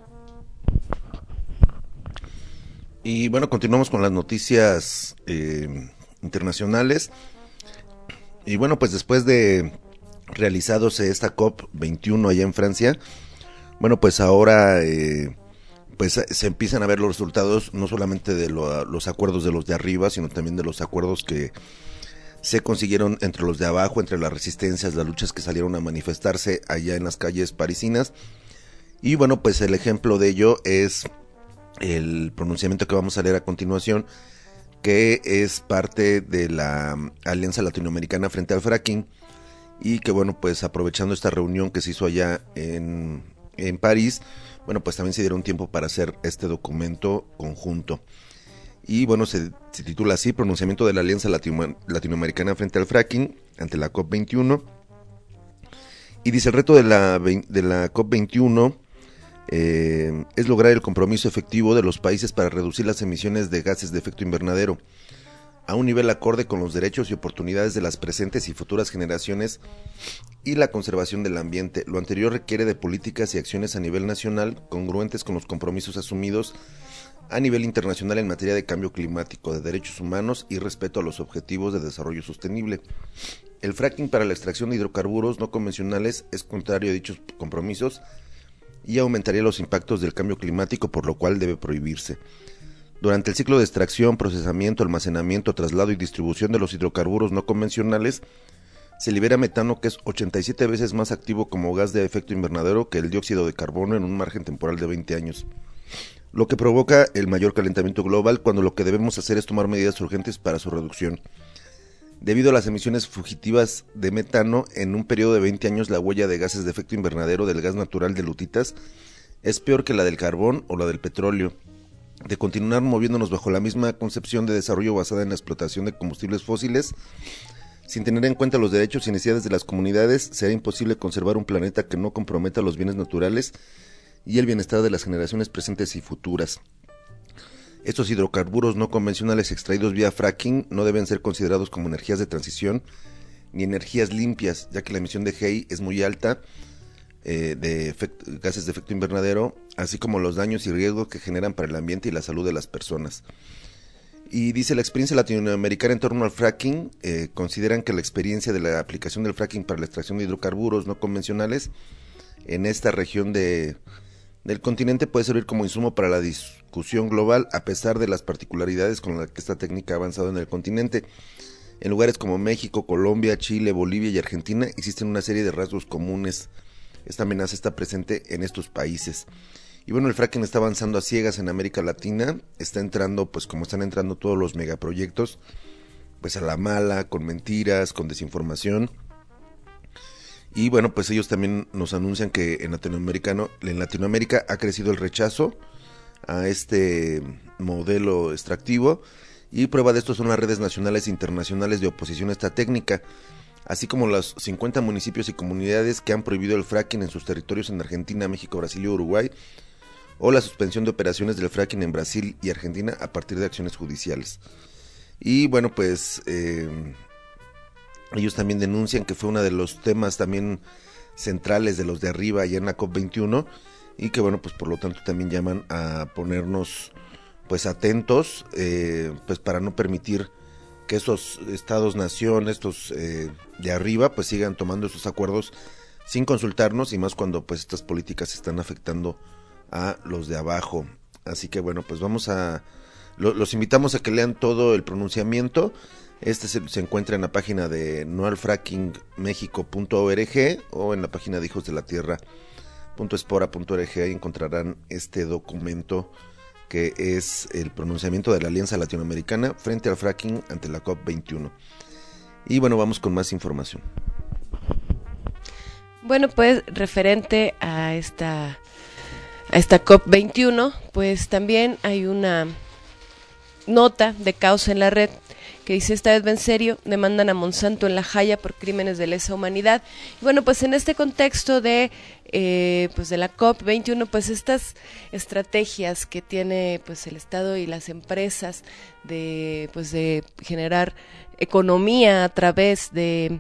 Y bueno, continuamos con las noticias internacionales. Y bueno, pues después de realizándose esta COP21 allá en Francia, bueno, pues ahora pues se empiezan a ver los resultados, no solamente de los acuerdos de los de arriba, sino también de los acuerdos que se consiguieron entre los de abajo, entre las resistencias, las luchas que salieron a manifestarse allá en las calles parisinas. Y bueno, pues el ejemplo de ello es el pronunciamiento que vamos a leer a continuación, que es parte de la Alianza Latinoamericana frente al fracking, y que bueno, pues aprovechando esta reunión que se hizo allá en París, bueno, pues también se dieron tiempo para hacer este documento conjunto. Y bueno, se titula así: Pronunciamiento de la Alianza Latinoamericana frente al fracking ante la COP21. Y dice: el reto de la COP21 es lograr el compromiso efectivo de los países para reducir las emisiones de gases de efecto invernadero. a un nivel acorde con los derechos y oportunidades de las presentes y futuras generaciones y la conservación del ambiente. Lo anterior requiere de políticas y acciones a nivel nacional congruentes con los compromisos asumidos a nivel internacional en materia de cambio climático, de derechos humanos y respeto a los objetivos de desarrollo sostenible. El fracking para la extracción de hidrocarburos no convencionales es contrario a dichos compromisos y aumentaría los impactos del cambio climático, por lo cual debe prohibirse. Durante el ciclo de extracción, procesamiento, almacenamiento, traslado y distribución de los hidrocarburos no convencionales, se libera metano, que es 87 veces más activo como gas de efecto invernadero que el dióxido de carbono en un margen temporal de 20 años, lo que provoca el mayor calentamiento global, cuando lo que debemos hacer es tomar medidas urgentes para su reducción. Debido a las emisiones fugitivas de metano, en un periodo de 20 años la huella de gases de efecto invernadero del gas natural de lutitas es peor que la del carbón o la del petróleo. De continuar moviéndonos bajo la misma concepción de desarrollo basada en la explotación de combustibles fósiles, sin tener en cuenta los derechos y necesidades de las comunidades, será imposible conservar un planeta que no comprometa los bienes naturales y el bienestar de las generaciones presentes y futuras. Estos hidrocarburos no convencionales extraídos vía fracking no deben ser considerados como energías de transición ni energías limpias, ya que la emisión de GEI es muy alta, gases de efecto invernadero, así como los daños y riesgos que generan para el ambiente y la salud de las personas. Y dice, la experiencia latinoamericana en torno al fracking, consideran que la experiencia de la aplicación del fracking para la extracción de hidrocarburos no convencionales en esta región del continente puede servir como insumo para la discusión global, a pesar de las particularidades con las que esta técnica ha avanzado en el continente. En lugares como México, Colombia, Chile, Bolivia y Argentina existen una serie de rasgos comunes. Esta amenaza está presente en estos países. Y bueno, el fracking está avanzando a ciegas en América Latina, está entrando, pues como están entrando todos los megaproyectos, pues a la mala, con mentiras, con desinformación. Y bueno, pues ellos también nos anuncian que en Latinoamérica ha crecido el rechazo a este modelo extractivo, y prueba de esto son las redes nacionales e internacionales de oposición a esta técnica, así como los 50 municipios y comunidades que han prohibido el fracking en sus territorios en Argentina, México, Brasil y Uruguay, o la suspensión de operaciones del fracking en Brasil y Argentina a partir de acciones judiciales. Y bueno, pues ellos también denuncian que fue uno de los temas también centrales de los de arriba allá en la COP21, y que bueno, pues por lo tanto también llaman a ponernos pues atentos, pues para no permitir que esos estados-nación, estos de arriba, pues sigan tomando esos acuerdos sin consultarnos, y más cuando pues estas políticas están afectando a los de abajo. Así que bueno, pues los invitamos a que lean todo el pronunciamiento. Este se encuentra en la página de noalfrackingmexico.org o en la página de hijosdelatierra.espora.org. Ahí encontrarán este documento que es el pronunciamiento de la Alianza Latinoamericana frente al fracking ante la COP21. Y bueno, vamos con más información. Bueno, pues referente a esta COP21, pues también hay una nota de Causa en la Red que dice: esta vez va en serio, demandan a Monsanto en La Haya por crímenes de lesa humanidad. Y bueno, pues en este contexto de la COP21, pues estas estrategias que tiene pues el Estado y las empresas de generar economía a través de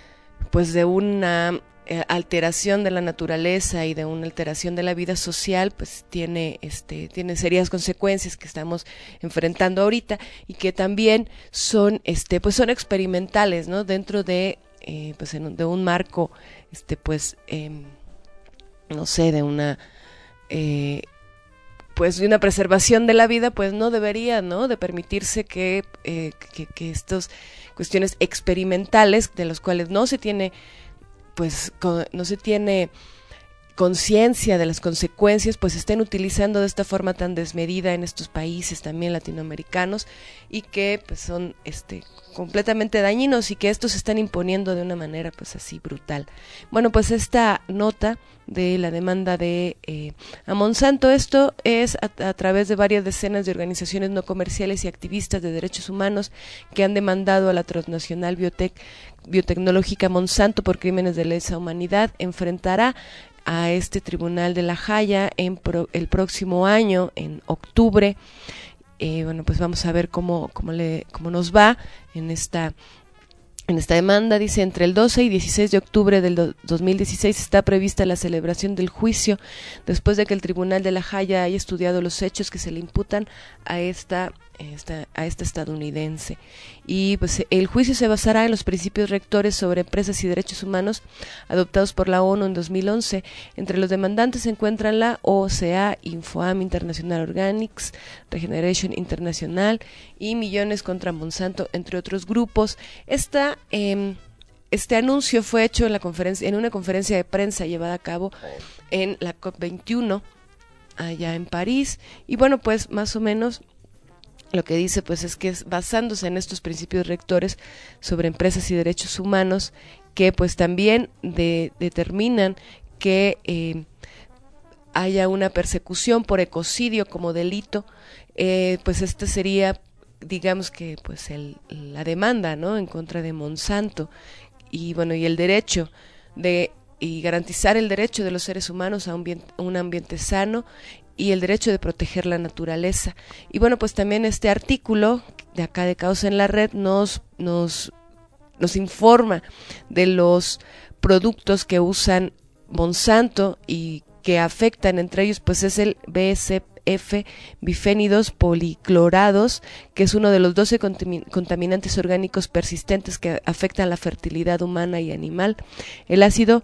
una alteración de la naturaleza y de una alteración de la vida social, pues tiene serias consecuencias que estamos enfrentando ahorita, y que también son son experimentales, ¿no? Dentro de de un marco no sé, de una de una preservación de la vida, pues no debería, ¿no?, de permitirse que estas cuestiones experimentales, de las cuales no se tiene conciencia de las consecuencias, pues estén utilizando de esta forma tan desmedida en estos países también latinoamericanos, y que pues son completamente dañinos, y que estos se están imponiendo de una manera pues así brutal. Bueno, pues esta nota de la demanda a Monsanto, esto es a través de varias decenas de organizaciones no comerciales y activistas de derechos humanos que han demandado a la transnacional biotecnológica Monsanto por crímenes de lesa humanidad. Enfrentará a este tribunal de La Haya el próximo año, en octubre, bueno, pues vamos a ver cómo nos va en esta demanda. Dice, entre el 12 y 16 de octubre del 2016 está prevista la celebración del juicio después de que el Tribunal de La Haya haya estudiado los hechos que se le imputan a esta estadounidense. Y pues el juicio se basará en los principios rectores sobre empresas y derechos humanos adoptados por la ONU en 2011. Entre los demandantes se encuentran la OCA, Infoam International Organics, Regeneration International y Millones contra Monsanto, entre otros grupos. Este anuncio fue hecho en una conferencia de prensa llevada a cabo en la COP21 allá en París. Y bueno, pues más o menos lo que dice pues es que es basándose en estos principios rectores sobre empresas y derechos humanos que pues también determinan que haya una persecución por ecocidio como delito, pues este sería, digamos que pues la demanda, ¿no?, en contra de Monsanto, y bueno, y el derecho y garantizar el derecho de los seres humanos a un ambiente sano y el derecho de proteger la naturaleza. Y bueno, pues también este artículo de acá de Causa en la Red nos informa de los productos que usan Monsanto y que afectan, entre ellos pues es el BSF, bifénidos policlorados, que es uno de los 12 contaminantes orgánicos persistentes que afectan la fertilidad humana y animal, el ácido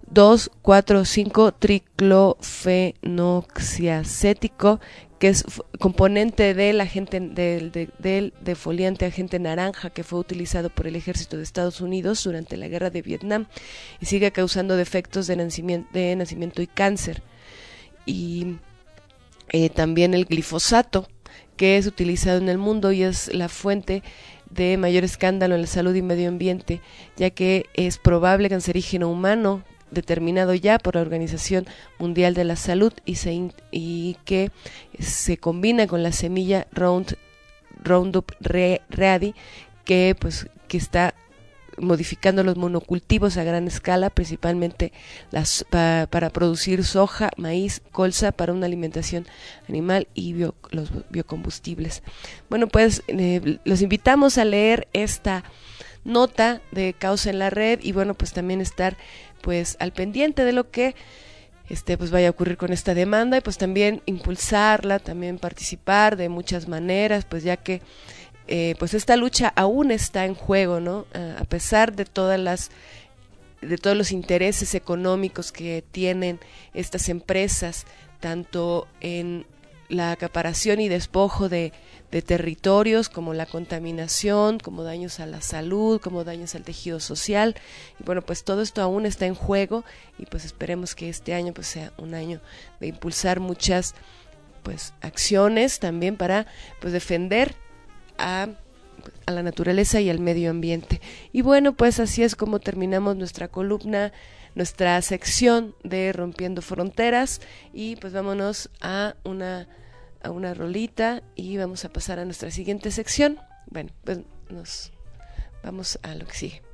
2,4,5-triclofenoxiacético, que es componente del defoliante agente naranja que fue utilizado por el ejército de Estados Unidos durante la guerra de Vietnam y sigue causando defectos de nacimiento y cáncer. Y también el glifosato, que es utilizado en el mundo y es la fuente de mayor escándalo en la salud y medio ambiente, ya que es probable cancerígeno humano determinado ya por la Organización Mundial de la Salud y que se combina con la semilla Roundup Ready, que está modificando los monocultivos a gran escala, principalmente para producir soja, maíz, colza para una alimentación animal y los biocombustibles. Bueno, pues los invitamos a leer esta nota de Causa en la Red y bueno, pues también estar pues al pendiente de lo que pues vaya a ocurrir con esta demanda y pues también impulsarla, también participar de muchas maneras, pues ya que pues esta lucha aún está en juego, ¿no? A pesar de todos los intereses económicos que tienen estas empresas, tanto en la acaparación y despojo de territorios, como la contaminación, como daños a la salud, como daños al tejido social, y bueno, pues todo esto aún está en juego y pues esperemos que este año pues sea un año de impulsar muchas pues acciones también para pues defender a la naturaleza y al medio ambiente. Y bueno, pues así es como terminamos nuestra columna, nuestra sección de Rompiendo Fronteras, y pues vámonos a una rolita y vamos a pasar a nuestra siguiente sección. Bueno, pues nos vamos a lo que sigue.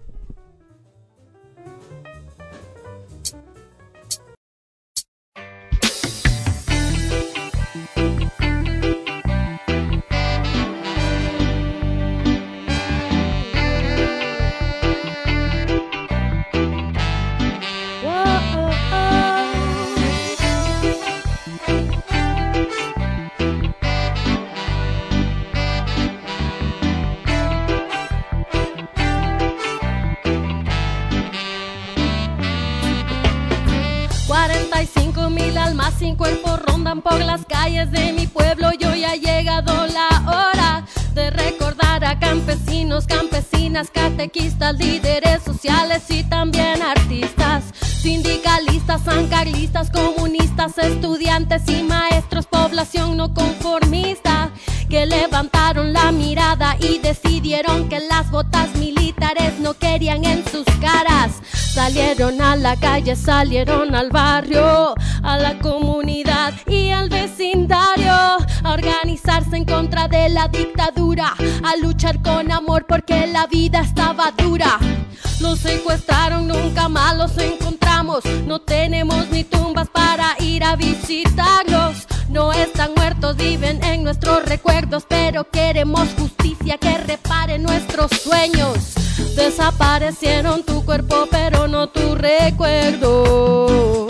Sin cuerpo rondan por las calles de mi pueblo y hoy ha llegado la hora de recordar a campesinos, campesinas, catequistas, líderes sociales y también artistas, sindicalistas, sancarlistas, comunistas, estudiantes y maestros, población no conformista, que levantaron la mirada y decidieron que las botas militares no querían en sus caras. Salieron a la calle, salieron al barrio, a la comunidad y al vecindario, a organizarse en contra de la dictadura, a luchar con amor porque la vida estaba dura. Los secuestraron, nunca más los encontramos, no tenemos ni tumbas para ir a visitarlos. No están muertos, muertos viven en nuestros recuerdos, pero queremos justicia que repare nuestros sueños. Desaparecieron tu cuerpo, pero no tu recuerdo.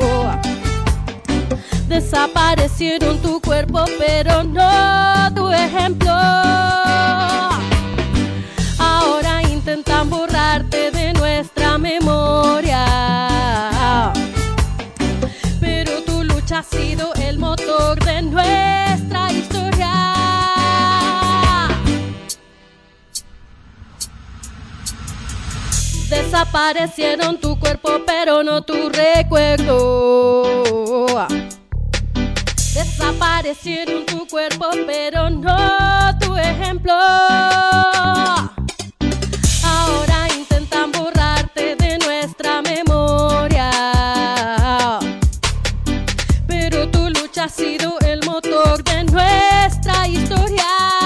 Desaparecieron tu cuerpo, pero no tu ejemplo. Ahora intentan borrarte de nuestra memoria, pero tu lucha ha sido el motor de nuestra historia. Desaparecieron tu cuerpo, pero no tu recuerdo. Desaparecieron tu cuerpo, pero no tu ejemplo. Ahora intentan borrarte de nuestra memoria, pero tu lucha ha sido el motor de nuestra historia.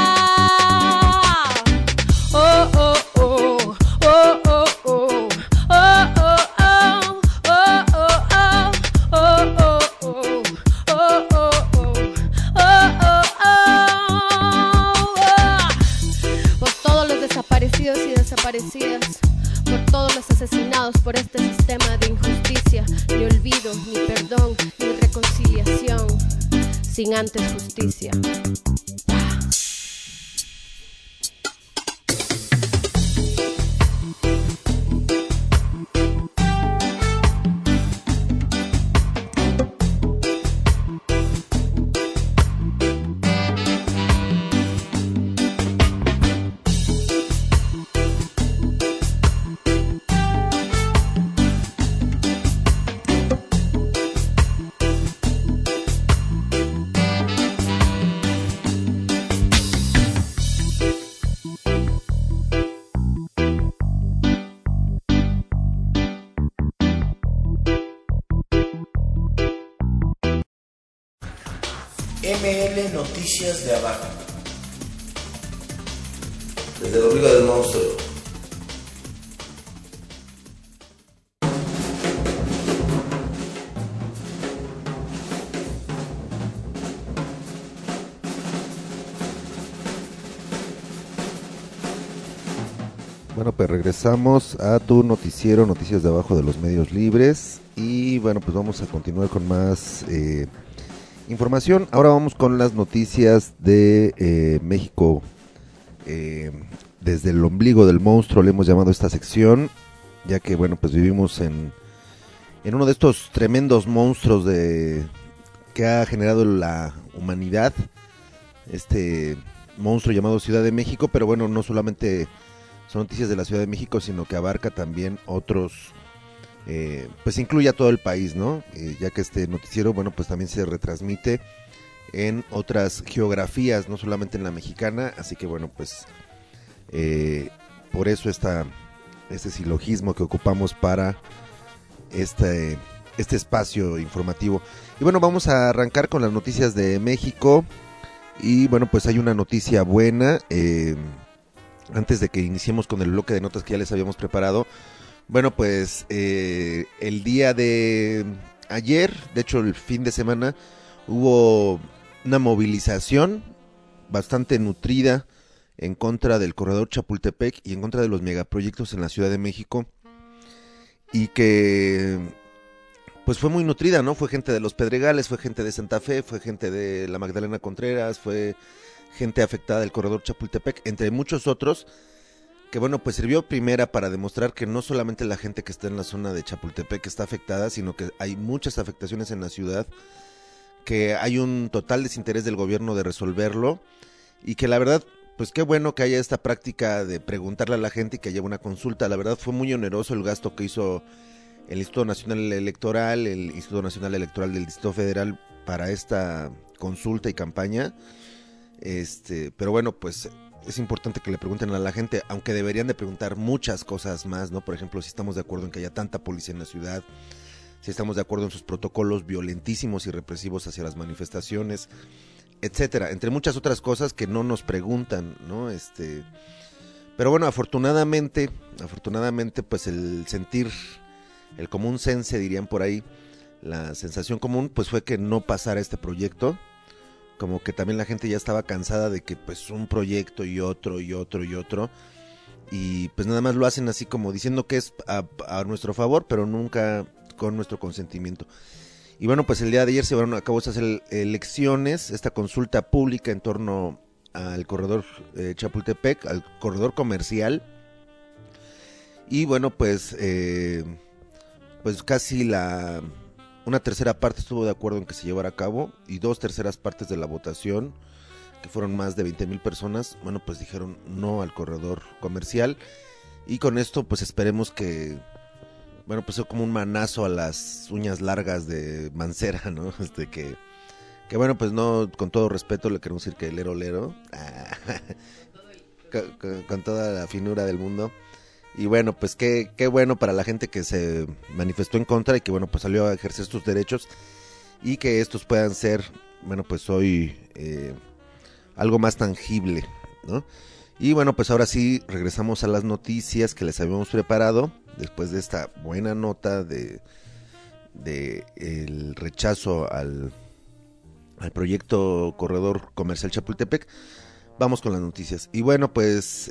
Oh, oh, oh, oh, oh, oh, oh, oh, oh, oh, oh, oh, por todos los desaparecidos y desaparecidas, por todos los asesinados por este sistema de injusticia, ni olvido, ni perdón, ni reconciliación, sin antes justicia. ML Noticias de Abajo. Desde el ombligo del monstruo. Bueno, pues regresamos a tu noticiero, Noticias de Abajo de los Medios Libres. Y bueno, pues vamos a continuar con más información. Ahora vamos con las noticias de México. Desde el ombligo del monstruo le hemos llamado esta sección, ya que bueno, pues vivimos en uno de estos tremendos monstruos que ha generado la humanidad, este monstruo llamado Ciudad de México. Pero bueno, no solamente son noticias de la Ciudad de México, sino que abarca también otros, pues incluye a todo el país, ¿no? Ya que este noticiero, bueno, pues también se retransmite en otras geografías, no solamente en la mexicana. Así que bueno, pues por eso este silogismo que ocupamos para este espacio informativo. Y bueno, vamos a arrancar con las noticias de México. Y bueno, pues hay una noticia buena. Antes de que iniciemos con el bloque de notas que ya les habíamos preparado. Bueno, pues el día de ayer, de hecho el fin de semana, hubo una movilización bastante nutrida en contra del corredor Chapultepec y en contra de los megaproyectos en la Ciudad de México, y que pues fue muy nutrida, ¿no? Fue gente de Los Pedregales, fue gente de Santa Fe, fue gente de la Magdalena Contreras, fue gente afectada del corredor Chapultepec, entre muchos otros, que bueno, pues sirvió primera para demostrar que no solamente la gente que está en la zona de Chapultepec está afectada, sino que hay muchas afectaciones en la ciudad, que hay un total desinterés del gobierno de resolverlo, y que la verdad, pues qué bueno que haya esta práctica de preguntarle a la gente y que haya una consulta. La verdad fue muy oneroso el gasto que hizo el Instituto Nacional Electoral, el Instituto Nacional Electoral del Distrito Federal para esta consulta y campaña. Pero bueno, pues es importante que le pregunten a la gente, aunque deberían de preguntar muchas cosas más, ¿no? Por ejemplo, si estamos de acuerdo en que haya tanta policía en la ciudad, si estamos de acuerdo en sus protocolos violentísimos y represivos hacia las manifestaciones, etcétera, entre muchas otras cosas que no nos preguntan, ¿no? Pero bueno, afortunadamente, pues el sentir, el común sense, dirían por ahí, la sensación común, pues fue que no pasara este proyecto, como que también la gente ya estaba cansada de que pues un proyecto y otro y otro y otro, y pues nada más lo hacen así como diciendo que es a nuestro favor, pero nunca con nuestro consentimiento. Y bueno, pues el día de ayer se llevaron a cabo estas elecciones, esta consulta pública en torno al corredor Chapultepec, al corredor comercial. Y bueno, pues casi una tercera parte estuvo de acuerdo en que se llevara a cabo, y 2/3 partes de la votación, que fueron más de 20,000 personas, bueno, pues dijeron no al corredor comercial. Y con esto pues esperemos que, bueno, pues es como un manazo a las uñas largas de Mancera, ¿no? Que bueno, pues no, con todo respeto le queremos decir que lero, con toda la finura del mundo. Y bueno, pues qué bueno para la gente que se manifestó en contra y que bueno, pues salió a ejercer sus derechos, y que estos puedan ser, bueno, pues hoy algo más tangible, ¿no? Y bueno, pues ahora sí regresamos a las noticias que les habíamos preparado después de esta buena nota de el rechazo al proyecto Corredor Comercial Chapultepec. Vamos con las noticias. Y bueno, pues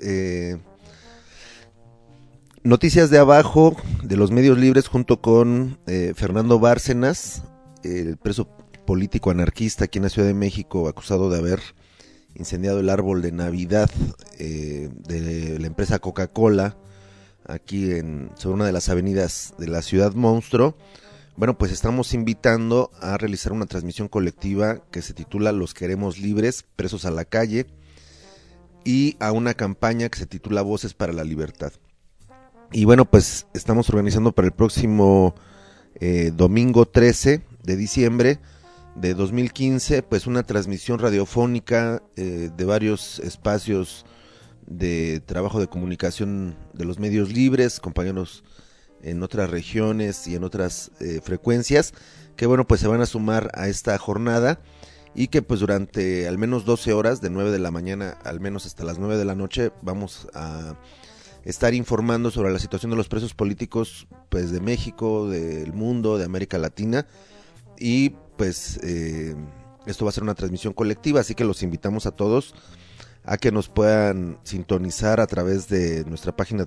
noticias de abajo de los medios libres, junto con Fernando Bárcenas, el preso político anarquista aquí en la Ciudad de México, acusado de haber incendiado el árbol de Navidad de la empresa Coca-Cola aquí sobre una de las avenidas de la Ciudad Monstruo. Bueno, pues estamos invitando a realizar una transmisión colectiva que se titula Los Queremos Libres, Presos a la Calle, y a una campaña que se titula Voces para la Libertad. Y bueno, pues estamos organizando para el próximo domingo 13 de diciembre de 2015, pues una transmisión radiofónica de varios espacios de trabajo de comunicación de los medios libres, compañeros en otras regiones y en otras frecuencias, que bueno, pues se van a sumar a esta jornada, y que pues durante al menos 12 horas, de 9 de la mañana al menos hasta las 9 de la noche, vamos a estar informando sobre la situación de los presos políticos, pues de México, del mundo, de América Latina. Y pues esto va a ser una transmisión colectiva, así que los invitamos a todos a que nos puedan sintonizar a través de nuestra página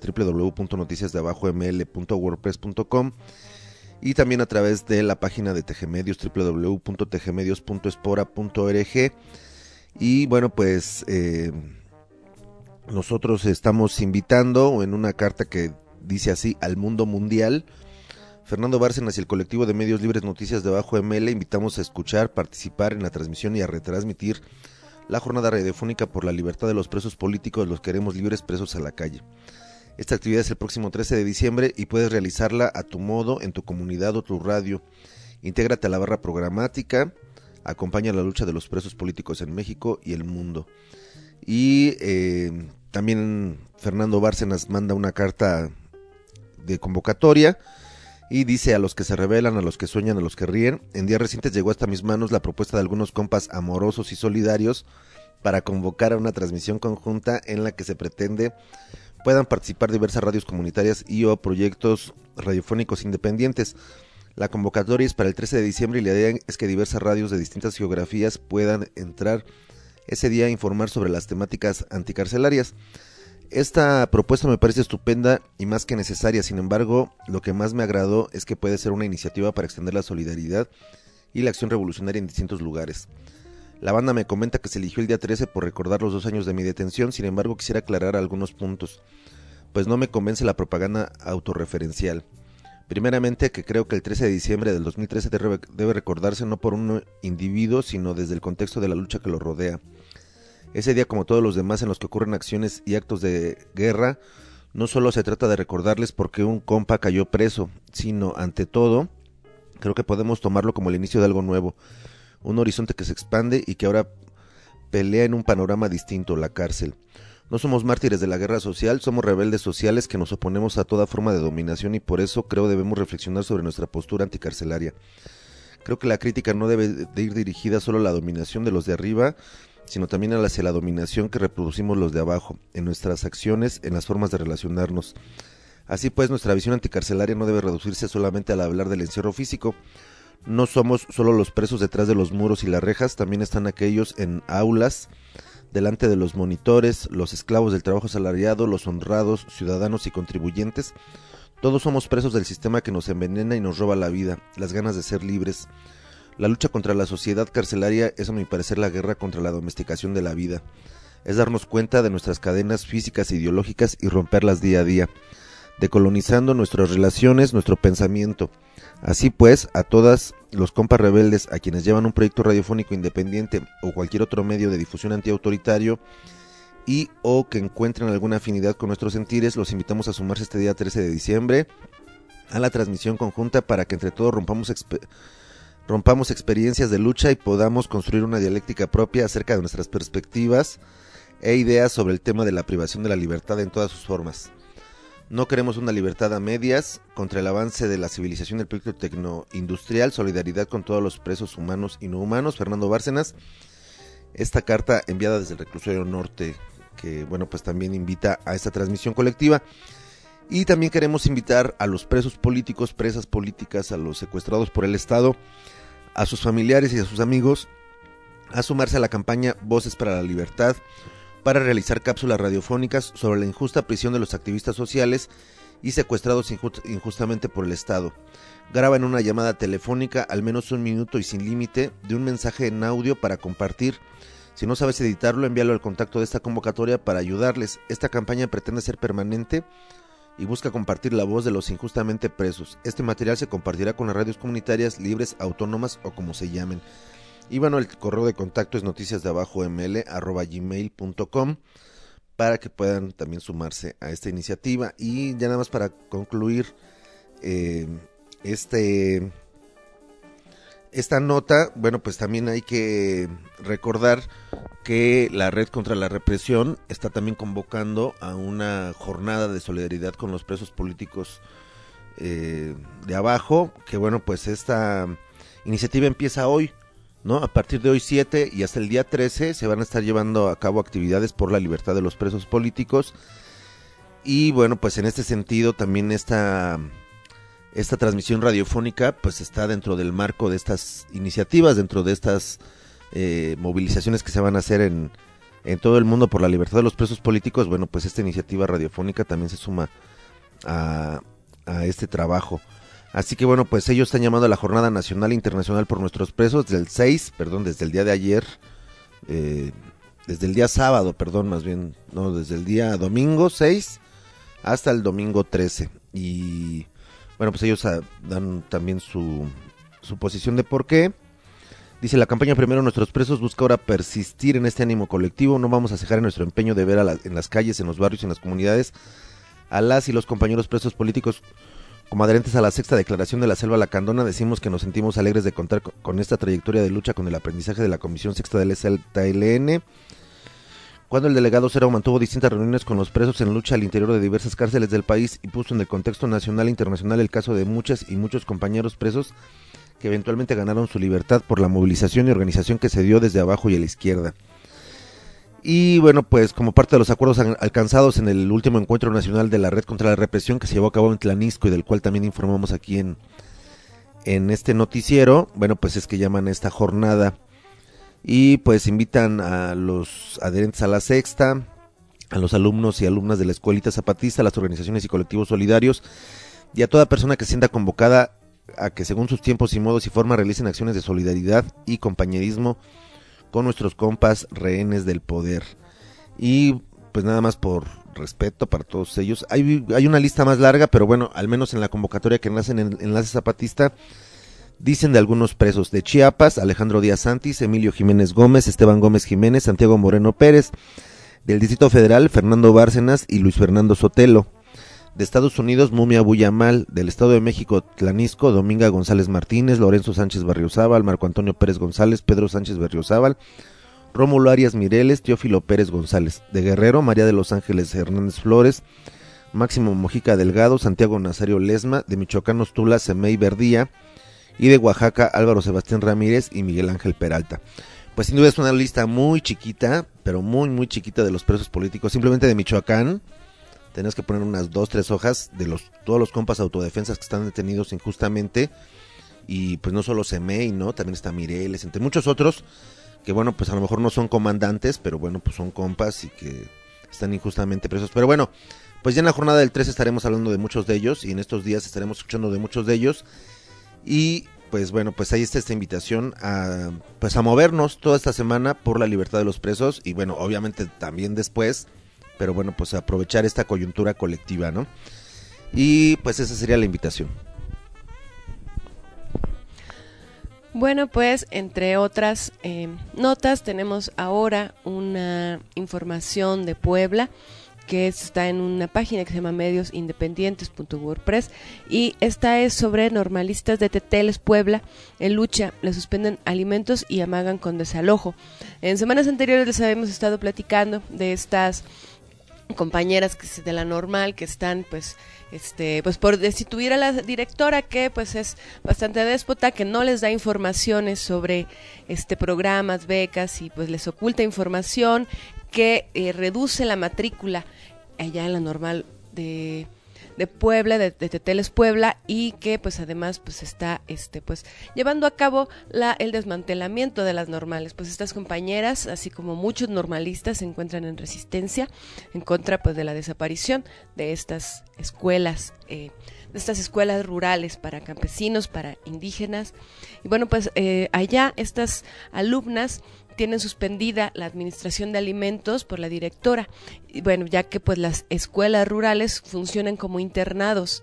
www.noticiasdeabajoml.wordpress.com, y también a través de la página de Tejemedios, www.tejemedios.espora.org. Y bueno, pues nosotros estamos invitando en una carta que dice así: al mundo mundial. Fernando Bárcenas y el colectivo de medios libres Noticias de Abajo ML invitamos a escuchar, participar en la transmisión y a retransmitir la jornada radiofónica por la libertad de los presos políticos. Los Queremos Libres, Presos a la Calle. Esta actividad es el próximo 13 de diciembre y puedes realizarla a tu modo, en tu comunidad o tu radio. Intégrate a la barra programática, acompaña la lucha de los presos políticos en México y el mundo. Y también Fernando Bárcenas manda una carta de convocatoria y dice: a los que se rebelan, a los que sueñan, a los que ríen, en días recientes llegó hasta mis manos la propuesta de algunos compas amorosos y solidarios para convocar a una transmisión conjunta en la que se pretende puedan participar diversas radios comunitarias y o proyectos radiofónicos independientes. La convocatoria es para el 13 de diciembre y la idea es que diversas radios de distintas geografías puedan entrar ese día a informar sobre las temáticas anticarcelarias. Esta propuesta me parece estupenda y más que necesaria. Sin embargo, lo que más me agradó es que puede ser una iniciativa para extender la solidaridad y la acción revolucionaria en distintos lugares. La banda me comenta que se eligió el día 13 por recordar los 2 años de mi detención. Sin embargo, quisiera aclarar algunos puntos, pues no me convence la propaganda autorreferencial. Primeramente, que creo que el 13 de diciembre del 2013 debe recordarse no por un individuo, sino desde el contexto de la lucha que lo rodea. Ese día, como todos los demás en los que ocurren acciones y actos de guerra, no solo se trata de recordarles por qué un compa cayó preso, sino, ante todo, creo que podemos tomarlo como el inicio de algo nuevo, un horizonte que se expande y que ahora pelea en un panorama distinto, la cárcel. No somos mártires de la guerra social, somos rebeldes sociales que nos oponemos a toda forma de dominación, y por eso creo debemos reflexionar sobre nuestra postura anticarcelaria. Creo que la crítica no debe de ir dirigida solo a la dominación de los de arriba, sino también hacia la dominación que reproducimos los de abajo, en nuestras acciones, en las formas de relacionarnos. Así pues, nuestra visión anticarcelaria no debe reducirse solamente al hablar del encierro físico. No somos solo los presos detrás de los muros y las rejas, también están aquellos en aulas, delante de los monitores, los esclavos del trabajo asalariado, los honrados, ciudadanos y contribuyentes. Todos somos presos del sistema que nos envenena y nos roba la vida, las ganas de ser libres. La lucha contra la sociedad carcelaria es, a mi parecer, la guerra contra la domesticación de la vida. Es darnos cuenta de nuestras cadenas físicas e ideológicas y romperlas día a día, decolonizando nuestras relaciones, nuestro pensamiento. Así pues, a todas los compas rebeldes, a quienes llevan un proyecto radiofónico independiente o cualquier otro medio de difusión antiautoritario y o que encuentren alguna afinidad con nuestros sentires, los invitamos a sumarse este día 13 de diciembre a la transmisión conjunta para que entre todos rompamos experiencias de lucha y podamos construir una dialéctica propia acerca de nuestras perspectivas e ideas sobre el tema de la privación de la libertad en todas sus formas. No queremos una libertad a medias. Contra el avance de la civilización del proyecto tecnoindustrial, solidaridad con todos los presos humanos y no humanos. Fernando Bárcenas. Esta carta enviada desde el Reclusorio Norte, que bueno, pues también invita a esta transmisión colectiva. Y también queremos invitar a los presos políticos, presas políticas, a los secuestrados por el Estado, a sus familiares y a sus amigos a sumarse a la campaña Voces para la Libertad, para realizar cápsulas radiofónicas sobre la injusta prisión de los activistas sociales y secuestrados injustamente por el Estado. Graba en una llamada telefónica al menos 1 minuto y sin límite de un mensaje en audio para compartir. Si no sabes editarlo, envíalo al contacto de esta convocatoria para ayudarles. Esta campaña pretende ser permanente y busca compartir la voz de los injustamente presos. Este material se compartirá con las radios comunitarias, libres, autónomas o como se llamen. Y bueno, el correo de contacto es noticiasdeabajoml@gmail.com para que puedan también sumarse a esta iniciativa. Y ya nada más para concluir esta nota, bueno, pues también hay que recordar que la Red contra la Represión está también convocando a una jornada de solidaridad con los presos políticos de abajo, que bueno, pues esta iniciativa empieza hoy, ¿no? A partir de hoy 7 y hasta el día 13 se van a estar llevando a cabo actividades por la libertad de los presos políticos. Y bueno, pues en este sentido también esta transmisión radiofónica pues está dentro del marco de estas iniciativas, dentro de estas movilizaciones que se van a hacer en todo el mundo por la libertad de los presos políticos. Bueno, pues esta iniciativa radiofónica también se suma a este trabajo. Así que bueno, pues ellos están llamando a la Jornada Nacional e Internacional por nuestros presos desde el día de ayer, desde el día sábado, desde el día domingo 6 hasta el domingo 13. Y bueno, pues ellos dan también su posición de por qué. Dice: la campaña Primero Nuestros Presos busca ahora persistir en este ánimo colectivo. No vamos a cejar en nuestro empeño de ver en las calles, en los barrios y en las comunidades a las y los compañeros presos políticos. Como adherentes a la sexta declaración de la Selva Lacandona, decimos que nos sentimos alegres de contar con esta trayectoria de lucha con el aprendizaje de la Comisión Sexta del ZLN. Cuando el delegado Cero mantuvo distintas reuniones con los presos en lucha al interior de diversas cárceles del país y puso en el contexto nacional e internacional el caso de muchas y muchos compañeros presos que eventualmente ganaron su libertad por la movilización y organización que se dio desde abajo y a la izquierda. Y bueno, pues como parte de los acuerdos alcanzados en el último encuentro nacional de la Red contra la Represión que se llevó a cabo en Tlanisco y del cual también informamos aquí en este noticiero, bueno, pues es que llaman a esta jornada y pues invitan a los adherentes a la sexta, a los alumnos y alumnas de la Escuelita Zapatista, a las organizaciones y colectivos solidarios y a toda persona que se sienta convocada a que según sus tiempos y modos y formas realicen acciones de solidaridad y compañerismo con nuestros compas rehenes del poder. Y pues nada más por respeto para todos ellos. Hay una lista más larga, pero bueno, al menos en la convocatoria que nace en Enlace Zapatista, dicen de algunos presos de Chiapas: Alejandro Díaz Santis, Emilio Jiménez Gómez, Esteban Gómez Jiménez, Santiago Moreno Pérez; del Distrito Federal, Fernando Bárcenas y Luis Fernando Sotelo; de Estados Unidos, Mumia Buyamal; del Estado de México, Tlanisco, Dominga González Martínez, Lorenzo Sánchez Barriozábal, Marco Antonio Pérez González, Pedro Sánchez Berriozábal, Rómulo Arias Mireles, Teófilo Pérez González; de Guerrero, María de los Ángeles Hernández Flores, Máximo Mojica Delgado, Santiago Nazario Lesma; de Michoacán, Ostula Semey Verdía; y de Oaxaca, Álvaro Sebastián Ramírez y Miguel Ángel Peralta. Pues sin duda es una lista muy chiquita, pero muy muy chiquita de los presos políticos. Simplemente de Michoacán tenés que poner unas 2-3 hojas de todos los compas autodefensas que están detenidos injustamente y pues no solo Semey, ¿no? También está Mireles, entre muchos otros, que bueno, pues a lo mejor no son comandantes, pero bueno, pues son compas y que están injustamente presos. Pero bueno, pues ya en la jornada del 3 estaremos hablando de muchos de ellos, y en estos días estaremos escuchando de muchos de ellos, y pues bueno, pues ahí está esta invitación a movernos toda esta semana por la libertad de los presos, y bueno, obviamente también después, pero bueno, pues aprovechar esta coyuntura colectiva, ¿no? Y pues esa sería la invitación. Bueno, pues entre otras notas tenemos ahora una información de Puebla que está en una página que se llama mediosindependientes.wordpress, y esta es sobre normalistas de Teteles Puebla en lucha, le suspenden alimentos y amagan con desalojo. En semanas anteriores les habíamos estado platicando de estas compañeras de la Normal que están pues por destituir a la directora, que pues es bastante déspota, que no les da informaciones sobre programas, becas, y pues les oculta información, que reduce la matrícula allá en la Normal de Puebla, de Teteles Puebla, y que pues además pues está llevando a cabo el desmantelamiento de las normales. Pues estas compañeras, así como muchos normalistas, se encuentran en resistencia en contra pues de la desaparición de estas escuelas rurales para campesinos, para indígenas. Y bueno, pues allá estas alumnas tienen suspendida la administración de alimentos por la directora, y bueno, ya que pues las escuelas rurales funcionan como internados,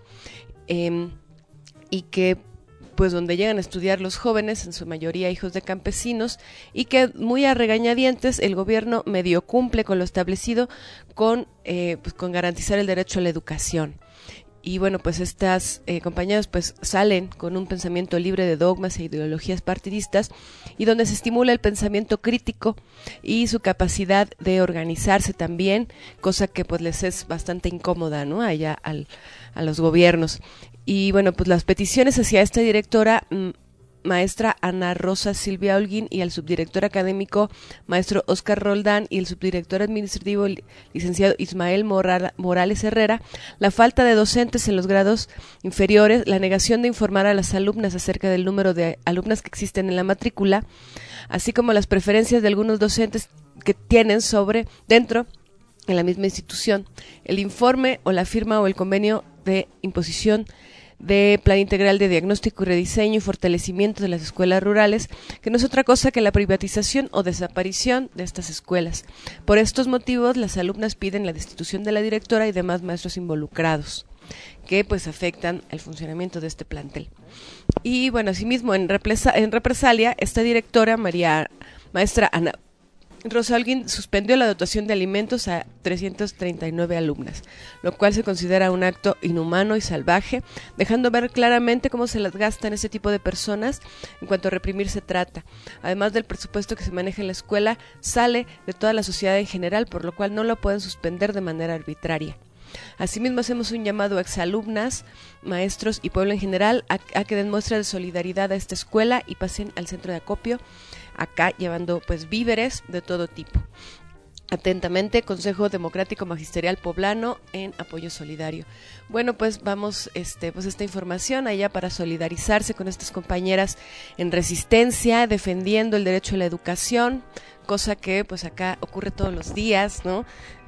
y que pues donde llegan a estudiar los jóvenes, en su mayoría hijos de campesinos, y que muy a regañadientes el gobierno medio cumple con lo establecido con garantizar el derecho a la educación. Y bueno, pues estas compañeras pues salen con un pensamiento libre de dogmas e ideologías partidistas, y donde se estimula el pensamiento crítico y su capacidad de organizarse también, cosa que pues les es bastante incómoda, ¿no?, allá a los gobiernos. Y bueno, pues las peticiones hacia esta directora, maestra Ana Rosa Silvia Holguín, y al subdirector académico maestro Óscar Roldán, y el subdirector administrativo licenciado Ismael Morales Herrera, la falta de docentes en los grados inferiores, la negación de informar a las alumnas acerca del número de alumnas que existen en la matrícula, así como las preferencias de algunos docentes que tienen dentro en la misma institución, el informe o la firma o el convenio de imposición de Plan Integral de Diagnóstico y Rediseño y Fortalecimiento de las Escuelas Rurales, que no es otra cosa que la privatización o desaparición de estas escuelas. Por estos motivos, las alumnas piden la destitución de la directora y demás maestros involucrados, que pues afectan el funcionamiento de este plantel. Y bueno, asimismo, en represalia, esta directora, maestra Ana Rosa Holguín, suspendió la dotación de alimentos a 339 alumnas, lo cual se considera un acto inhumano y salvaje, dejando ver claramente cómo se las gastan este tipo de personas en cuanto a reprimir se trata. Además del presupuesto que se maneja en la escuela, sale de toda la sociedad en general, por lo cual no lo pueden suspender de manera arbitraria. Asimismo, hacemos un llamado a exalumnas, maestros y pueblo en general a que den muestra de solidaridad a esta escuela y pasen al centro de acopio, acá llevando pues víveres de todo tipo. Atentamente, Consejo Democrático Magisterial Poblano en apoyo solidario. Bueno, pues vamos esta información allá para solidarizarse con estas compañeras en resistencia, defendiendo el derecho a la educación, cosa que pues acá ocurre todos los días, ¿no?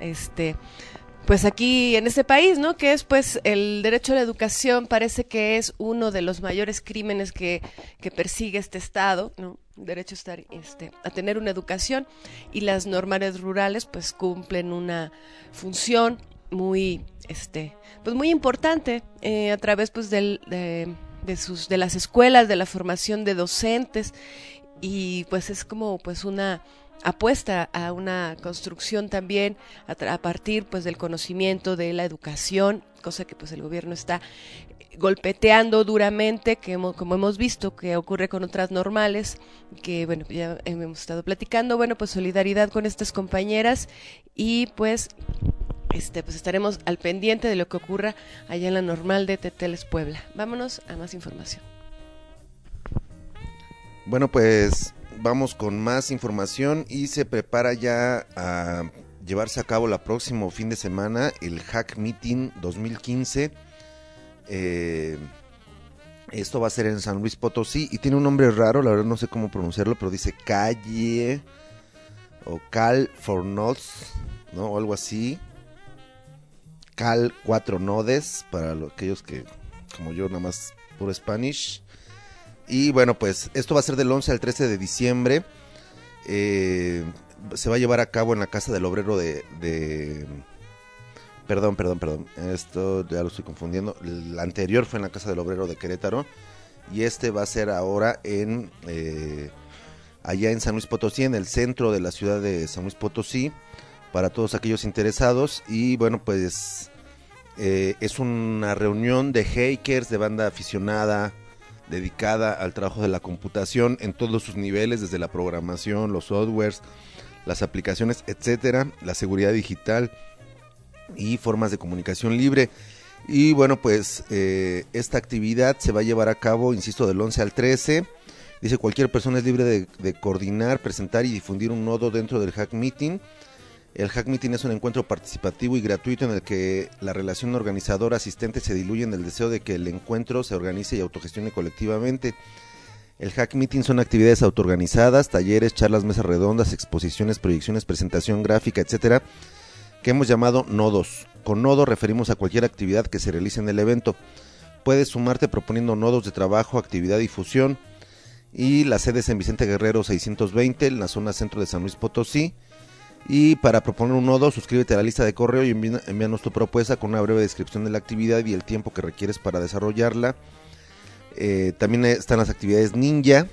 Pues aquí en este país, ¿no?, que es pues el derecho a la educación, parece que es uno de los mayores crímenes que persigue este Estado, ¿no? Derecho a tener una educación, y las normales rurales pues cumplen una función muy pues muy importante a través pues de las escuelas, de la formación de docentes, y pues es como pues una apuesta a una construcción también a partir pues del conocimiento, de la educación, cosa que pues el gobierno está golpeteando duramente, como hemos visto que ocurre con otras normales, que bueno, ya hemos estado platicando. Bueno, pues solidaridad con estas compañeras, y pues pues estaremos al pendiente de lo que ocurra allá en la Normal de Teteles Puebla. Vámonos a más información. Bueno, pues vamos con más información, y se prepara ya a llevarse a cabo la próximo fin de semana el Hack Meeting 2015 en Esto va a ser en San Luis Potosí y tiene un nombre raro, la verdad no sé cómo pronunciarlo, pero dice calle o Cal for Nodes, ¿no? O algo así. Cal 4 Nodes, para aquellos que, como yo, nada más puro Spanish. Y bueno, pues esto va a ser del 11 al 13 de diciembre. Se va a llevar a cabo en la Casa del Obrero Perdón. Esto ya lo estoy confundiendo. El anterior fue en la Casa del Obrero de Querétaro. Y este va a ser ahora allá en San Luis Potosí, en el centro de la ciudad de San Luis Potosí, para todos aquellos interesados. Y bueno, pues es una reunión de hackers, de banda aficionada, dedicada al trabajo de la computación en todos sus niveles, desde la programación, los softwares, las aplicaciones, etcétera, la seguridad digital y formas de comunicación libre. Y bueno, pues esta actividad se va a llevar a cabo, insisto, del 11 al 13. Dice, cualquier persona es libre de coordinar, presentar y difundir un nodo dentro del Hack Meeting. El Hack Meeting es un encuentro participativo y gratuito en el que la relación organizador-asistente se diluye en el deseo de que el encuentro se organice y autogestione colectivamente. El Hack Meeting son actividades autoorganizadas, talleres, charlas, mesas redondas, exposiciones, proyecciones, presentación gráfica, etcétera, que hemos llamado nodos. Con nodo referimos a cualquier actividad que se realice en el evento. Puedes sumarte proponiendo nodos de trabajo, actividad y fusión. Y la sede es en Vicente Guerrero 620, en la zona centro de San Luis Potosí. Y para proponer un nodo, suscríbete a la lista de correo y envíanos tu propuesta con una breve descripción de la actividad y el tiempo que requieres para desarrollarla. También están las actividades ninja.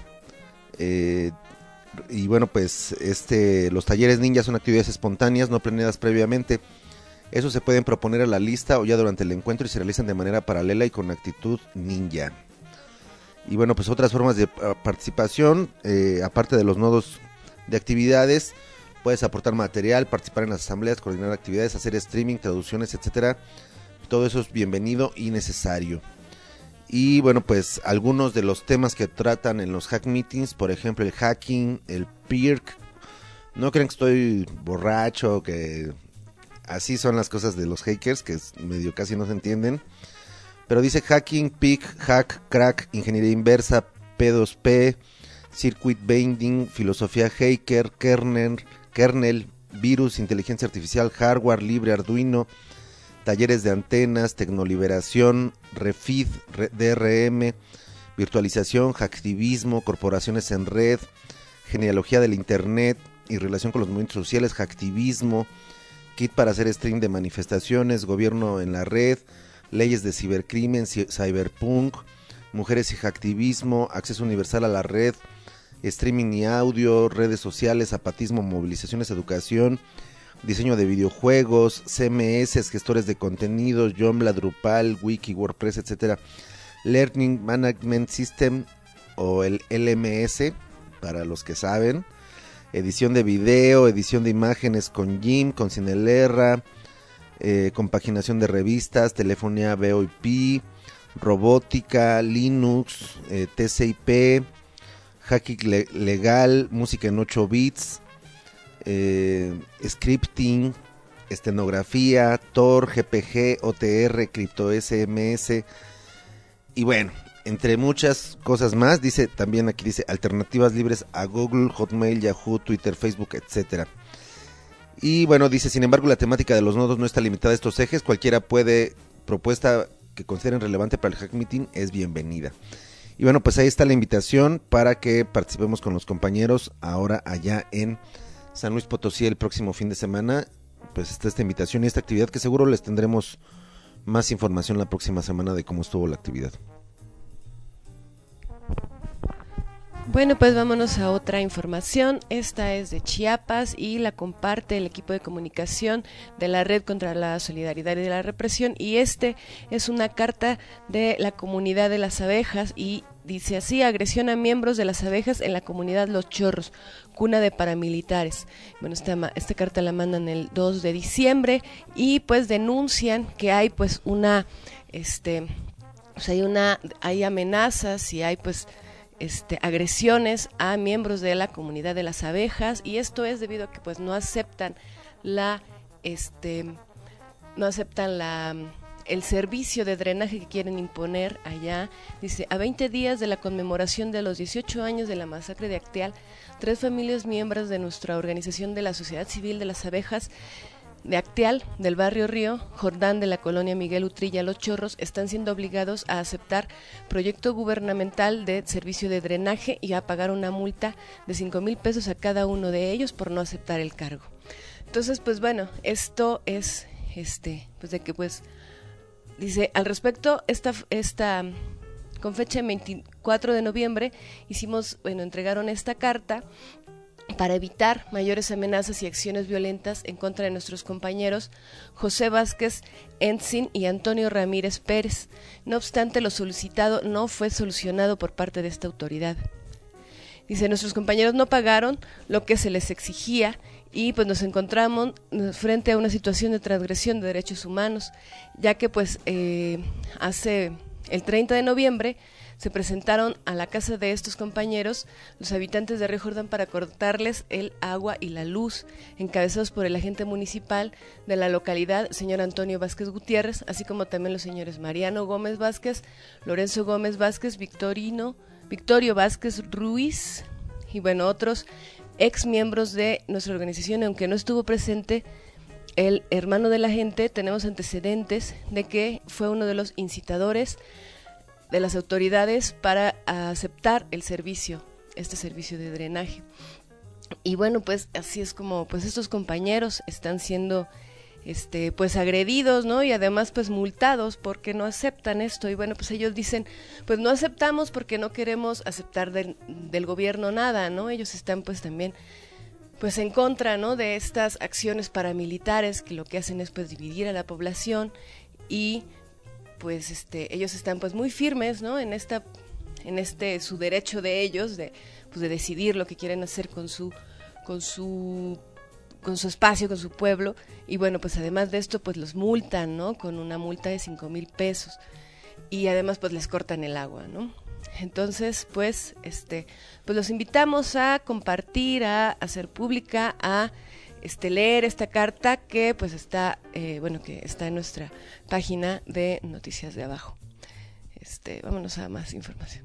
Y bueno, pues los talleres ninja son actividades espontáneas, no planeadas previamente. Esos se pueden proponer a la lista o ya durante el encuentro y se realizan de manera paralela y con actitud ninja. Y bueno, pues otras formas de participación, aparte de los nodos de actividades, puedes aportar material, participar en las asambleas, coordinar actividades, hacer streaming, traducciones, etcétera. Todo eso es bienvenido y necesario. Y bueno, pues algunos de los temas que tratan en los hack meetings, por ejemplo, el hacking, el PIRC. No creen que estoy borracho, que así son las cosas de los hackers, que medio casi no se entienden. Pero dice hacking, PIC, hack, crack, ingeniería inversa, P2P, circuit binding, filosofía hacker, kernel, virus, inteligencia artificial, hardware libre, Arduino, talleres de antenas, tecnoliberación, refeed, DRM, virtualización, hacktivismo, corporaciones en red, genealogía del internet y relación con los movimientos sociales, hacktivismo, kit para hacer stream de manifestaciones, gobierno en la red, leyes de cibercrimen, cyberpunk, mujeres y hacktivismo, acceso universal a la red, streaming y audio, redes sociales, zapatismo, movilizaciones, educación, diseño de videojuegos, CMS, gestores de contenidos, Joomla, Drupal, Wiki, WordPress, etcétera, Learning Management System o el LMS para los que saben, edición de video, edición de imágenes con GIMP, con Cinelerra, compaginación de revistas, telefonía VoIP, robótica, Linux, TCP, hacking legal, música en 8 bits, scripting, estenografía, Tor, GPG, OTR, cripto SMS y bueno, entre muchas cosas más. Dice también aquí, dice alternativas libres a Google, Hotmail, Yahoo, Twitter, Facebook, etcétera. Y bueno, dice, sin embargo, la temática de los nodos no está limitada a estos ejes. Cualquiera propuesta que consideren relevante para el Hack Meeting es bienvenida. Y bueno, pues ahí está la invitación para que participemos con los compañeros ahora allá en San Luis Potosí el próximo fin de semana. Pues está esta invitación y esta actividad que seguro les tendremos más información la próxima semana de cómo estuvo la actividad. Bueno, pues vámonos a otra información. Esta es de Chiapas y la comparte el equipo de comunicación de la Red contra la Solidaridad y la Represión, y este es una carta de la comunidad de las abejas y dice así: agresión a miembros de las abejas en la comunidad Los Chorros, cuna de paramilitares. Bueno, esta carta la mandan el 2 de diciembre y pues denuncian que hay pues hay amenazas y hay pues agresiones a miembros de la comunidad de las abejas, y esto es debido a que pues no aceptan la el servicio de drenaje que quieren imponer allá. Dice, a 20 días de la conmemoración de los 18 años de la masacre de Acteal, 3 familias miembros de nuestra organización de la Sociedad Civil de las Abejas de Acteal, del barrio Río Jordán de la colonia Miguel Utrilla Los Chorros, están siendo obligados a aceptar proyecto gubernamental de servicio de drenaje y a pagar una multa de 5,000 pesos a cada uno de ellos por no aceptar el cargo. Entonces, pues bueno, esto es, pues de que pues, dice, al respecto, esta con fecha 24 de noviembre, entregaron esta carta para evitar mayores amenazas y acciones violentas en contra de nuestros compañeros José Vázquez Entzin y Antonio Ramírez Pérez. No obstante, lo solicitado no fue solucionado por parte de esta autoridad. Dice, nuestros compañeros no pagaron lo que se les exigía y pues nos encontramos frente a una situación de transgresión de derechos humanos, ya que pues hace el 30 de noviembre se presentaron a la casa de estos compañeros los habitantes de Río Jordán para cortarles el agua y la luz, encabezados por el agente municipal de la localidad, señor Antonio Vázquez Gutiérrez, así como también los señores Mariano Gómez Vázquez, Lorenzo Gómez Vázquez, Victorio Vázquez Ruiz y bueno, otros ex miembros de nuestra organización. Aunque no estuvo presente el hermano de la gente, tenemos antecedentes de que fue uno de los incitadores de las autoridades para aceptar el servicio, este servicio de drenaje. Y bueno, pues así es como pues estos compañeros están siendo pues agredidos, ¿no? Y además pues multados porque no aceptan esto. Y bueno, pues ellos dicen, pues no aceptamos porque no queremos aceptar del gobierno nada, ¿no? Ellos están pues también pues en contra, ¿no?, de estas acciones paramilitares que lo que hacen es pues dividir a la población y pues ellos están pues muy firmes, ¿no?, en su derecho de ellos de decidir lo que quieren hacer con su espacio, con su pueblo. Y bueno, pues además de esto pues los multan, ¿no?, con una multa de 5,000 pesos y además pues les cortan el agua, ¿no? Entonces pues pues los invitamos a compartir, a hacer pública, a leer esta carta que pues está que está en nuestra página de Noticias de Abajo. Vámonos a más información.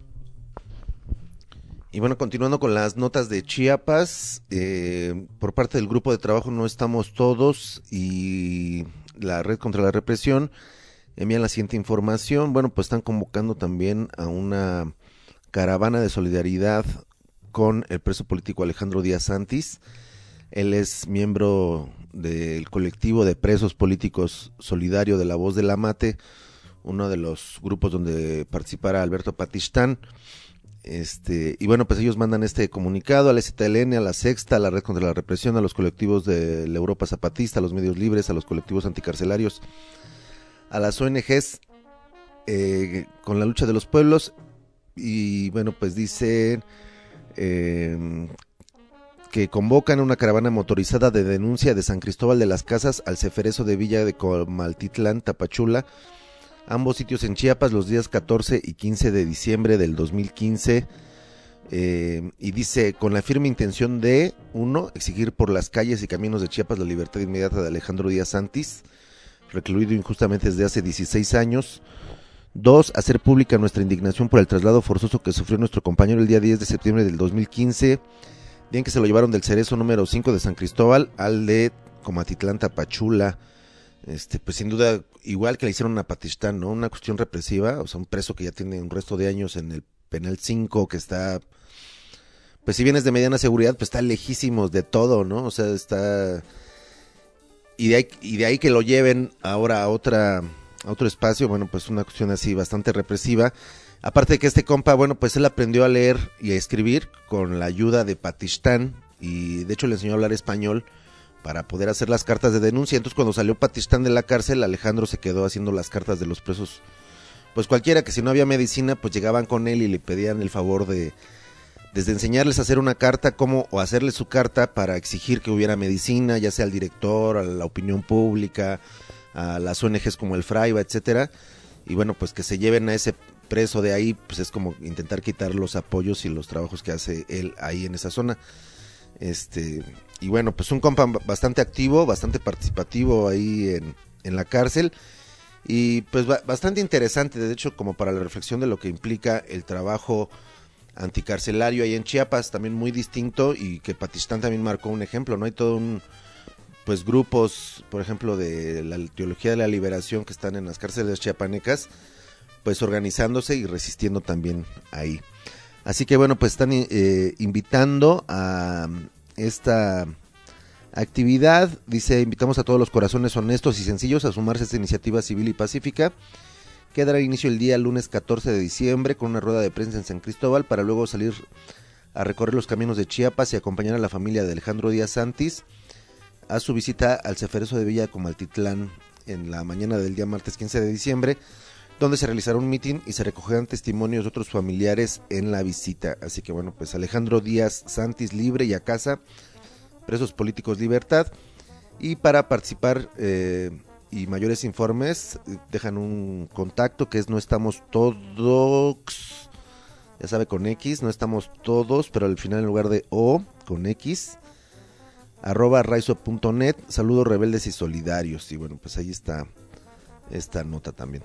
Y bueno, continuando con las notas de Chiapas, por parte del grupo de trabajo No Estamos Todos y la Red contra la Represión envían la siguiente información. Bueno, pues están convocando también a una caravana de solidaridad con el preso político Alejandro Díaz Santis. Él es miembro del colectivo de presos políticos solidario de La Voz del Amate, uno de los grupos donde participará Alberto Patistán. Y bueno, pues ellos mandan este comunicado a la STLN, a la Sexta, a la Red contra la Represión, a los colectivos de la Europa Zapatista, a los medios libres, a los colectivos anticarcelarios, a las ONGs con la lucha de los pueblos. Y bueno, pues dicen que convocan una caravana motorizada de denuncia de San Cristóbal de las Casas al Ceferezo de Villa de Comaltitlán, Tapachula, ambos sitios en Chiapas, los días 14 y 15 de diciembre del 2015, y dice, con la firme intención de, 1, exigir por las calles y caminos de Chiapas la libertad inmediata de Alejandro Díaz Santis, recluido injustamente desde hace 16 años, 2, hacer pública nuestra indignación por el traslado forzoso que sufrió nuestro compañero el día 10 de septiembre del 2015, día en que se lo llevaron del Cerezo número 5 de San Cristóbal al de Comatitlán, Tapachula. Pues sin duda, igual que le hicieron a Patistán, ¿no?, una cuestión represiva, o sea, un preso que ya tiene un resto de años en el penal 5, que está, pues si bien es de mediana seguridad, pues está lejísimos de todo, ¿no? O sea, está, y de ahí que lo lleven ahora a otro espacio, bueno, pues una cuestión así bastante represiva. Aparte de que este compa, bueno, pues él aprendió a leer y a escribir con la ayuda de Patistán, y de hecho le enseñó a hablar español para poder hacer las cartas de denuncia. Entonces cuando salió Patistán de la cárcel, Alejandro se quedó haciendo las cartas de los presos, pues cualquiera que si no había medicina, pues llegaban con él y le pedían el favor de, desde enseñarles a hacer una carta, o hacerles su carta para exigir que hubiera medicina, ya sea al director, a la opinión pública, a las ONGs como el Fraiba, etcétera, y bueno, pues que se lleven a ese preso de ahí, pues es como intentar quitar los apoyos y los trabajos que hace él ahí en esa zona. Y bueno, pues un compa bastante activo, bastante participativo ahí en la cárcel. Y pues bastante interesante, de hecho, como para la reflexión de lo que implica el trabajo anticarcelario ahí en Chiapas, también muy distinto, y que Patistán también marcó un ejemplo, ¿no? Hay todo pues grupos, por ejemplo, de la teología de la liberación que están en las cárceles chiapanecas, pues organizándose y resistiendo también ahí. Así que bueno, pues están invitando a esta actividad. Dice: invitamos a todos los corazones honestos y sencillos a sumarse a esta iniciativa civil y pacífica que dará inicio el día lunes 14 de diciembre con una rueda de prensa en San Cristóbal, para luego salir a recorrer los caminos de Chiapas y acompañar a la familia de Alejandro Díaz Santis a su visita al Ceferezo de Villa Comaltitlán en la mañana del día martes 15 de diciembre, donde se realizará un mitin y se recogerán testimonios de otros familiares en la visita. Así que bueno, pues Alejandro Díaz Santis libre y a casa, presos políticos libertad. Y para participar y mayores informes, dejan un contacto que es no estamos todos, ya sabe, con X, no estamos todos, pero al final en lugar de O, con X, @raizo.net, saludos rebeldes y solidarios. Y bueno, pues ahí está esta nota también.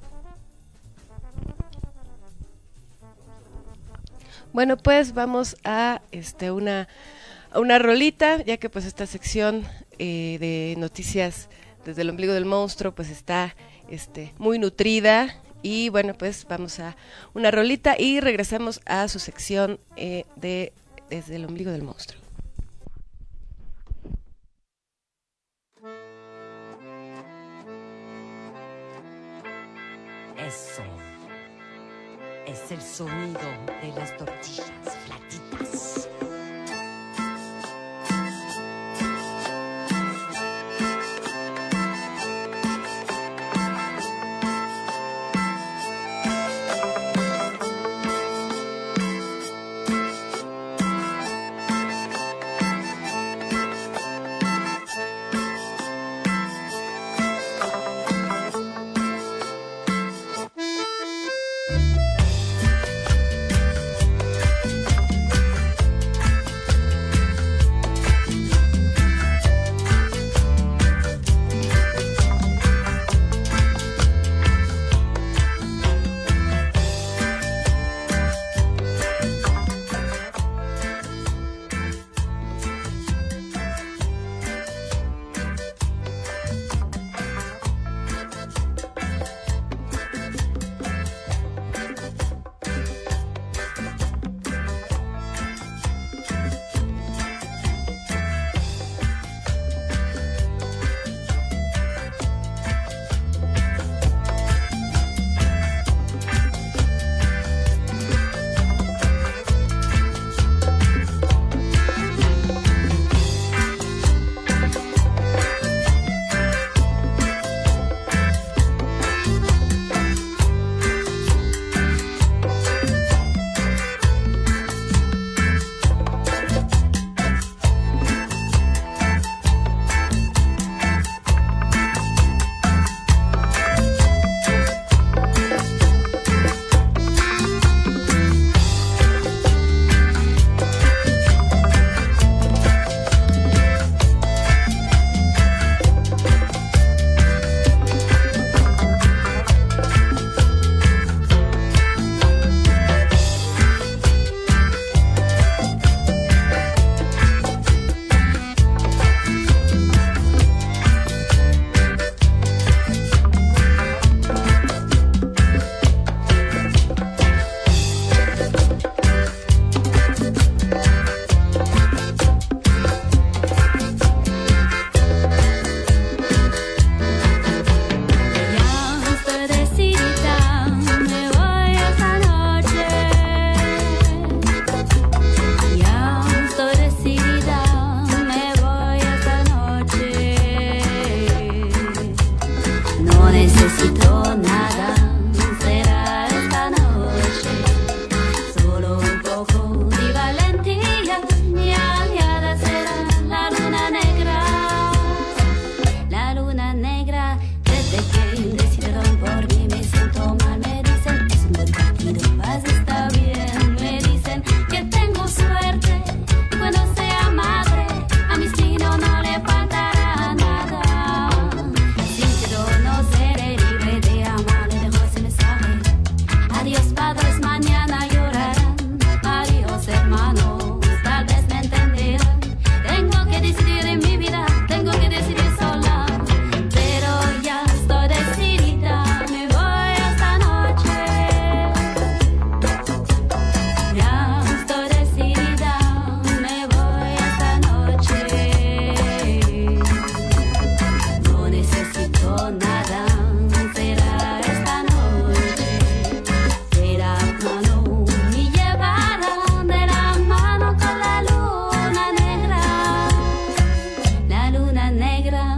Bueno, pues vamos a una rolita, ya que pues esta sección de noticias desde el ombligo del monstruo pues está muy nutrida, y bueno, pues vamos a una rolita y regresamos a su sección de desde el ombligo del monstruo. Eso es el sonido de las tortillas flatitas. luna negra.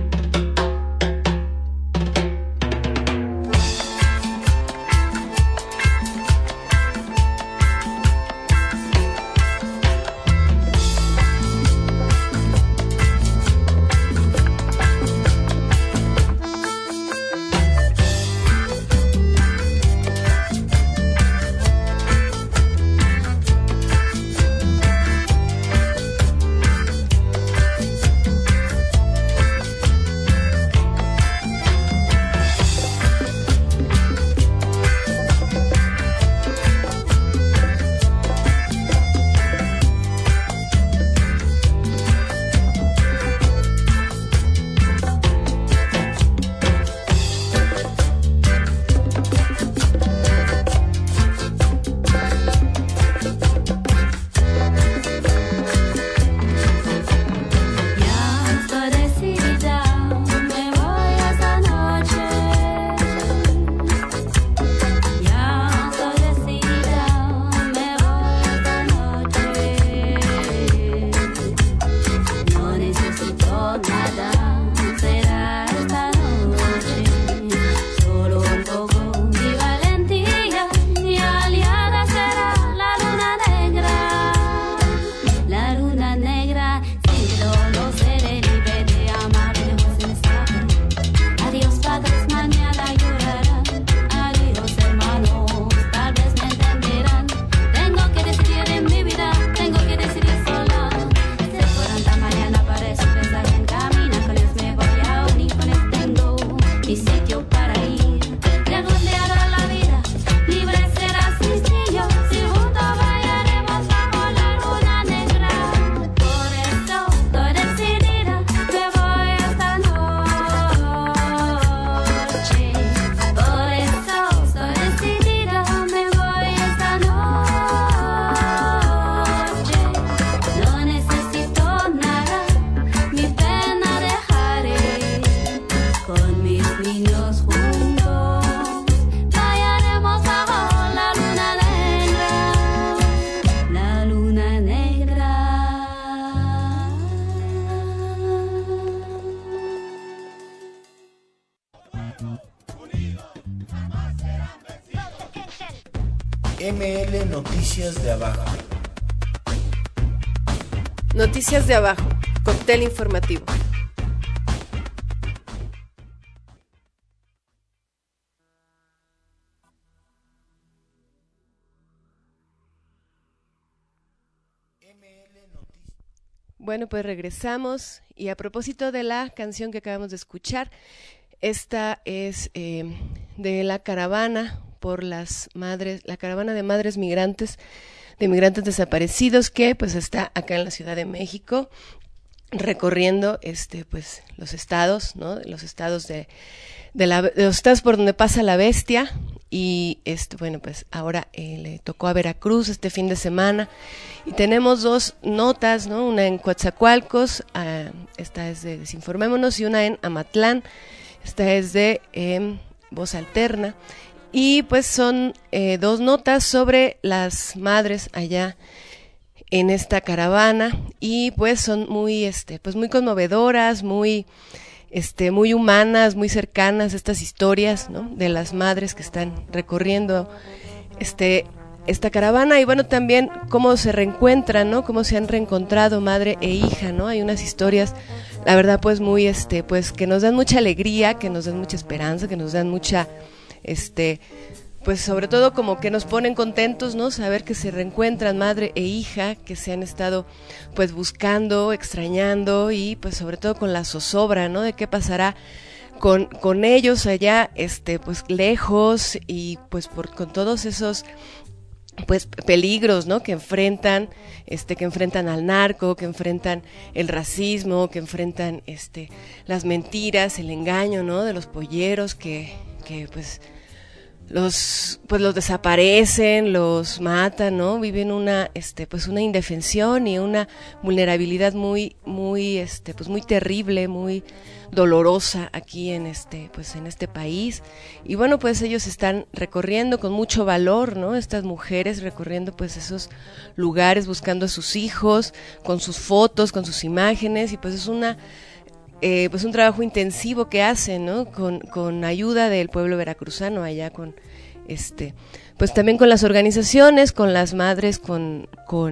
ML Noticias de Abajo. Noticias de Abajo, cóctel informativo. Bueno, pues regresamos y a propósito de la canción que acabamos de escuchar, esta es de la caravana por las madres, la caravana de madres migrantes, de migrantes desaparecidos, que pues está acá en la Ciudad de México recorriendo pues los estados, ¿no? Los estados de los estados por donde pasa la bestia. Y bueno, pues ahora le tocó a Veracruz este fin de semana y tenemos dos notas, ¿no? Una en Coatzacoalcos, esta es de Desinformémonos, y una en Amatlán, esta es de Voz Alterna. Y pues son dos notas sobre las madres allá en esta caravana y pues son muy pues muy conmovedoras, muy muy humanas, muy cercanas estas historias, ¿no? De las madres que están recorriendo esta caravana y bueno, también cómo se reencuentran, ¿no? Cómo se han reencontrado madre e hija, ¿no? Hay unas historias, la verdad, pues muy pues que nos dan mucha alegría, que nos dan mucha esperanza, que nos dan mucha pues sobre todo como que nos ponen contentos, ¿no? Saber que se reencuentran madre e hija, que se han estado pues buscando, extrañando y pues sobre todo con la zozobra, ¿no? De qué pasará con ellos allá, pues lejos y pues con todos esos pues peligros, ¿no? Que enfrentan al narco, que enfrentan el racismo, que enfrentan las mentiras, el engaño, ¿no? De los polleros que pues los desaparecen, los matan, ¿no? Viven una una indefensión y una vulnerabilidad muy pues muy terrible, muy dolorosa aquí en en este país. Y bueno, pues ellos están recorriendo con mucho valor, ¿no? Estas mujeres recorriendo pues esos lugares, buscando a sus hijos, con sus fotos, con sus imágenes, y pues es pues un trabajo intensivo que hacen, ¿no? Con ayuda del pueblo veracruzano allá, con pues también con las organizaciones, con las madres, con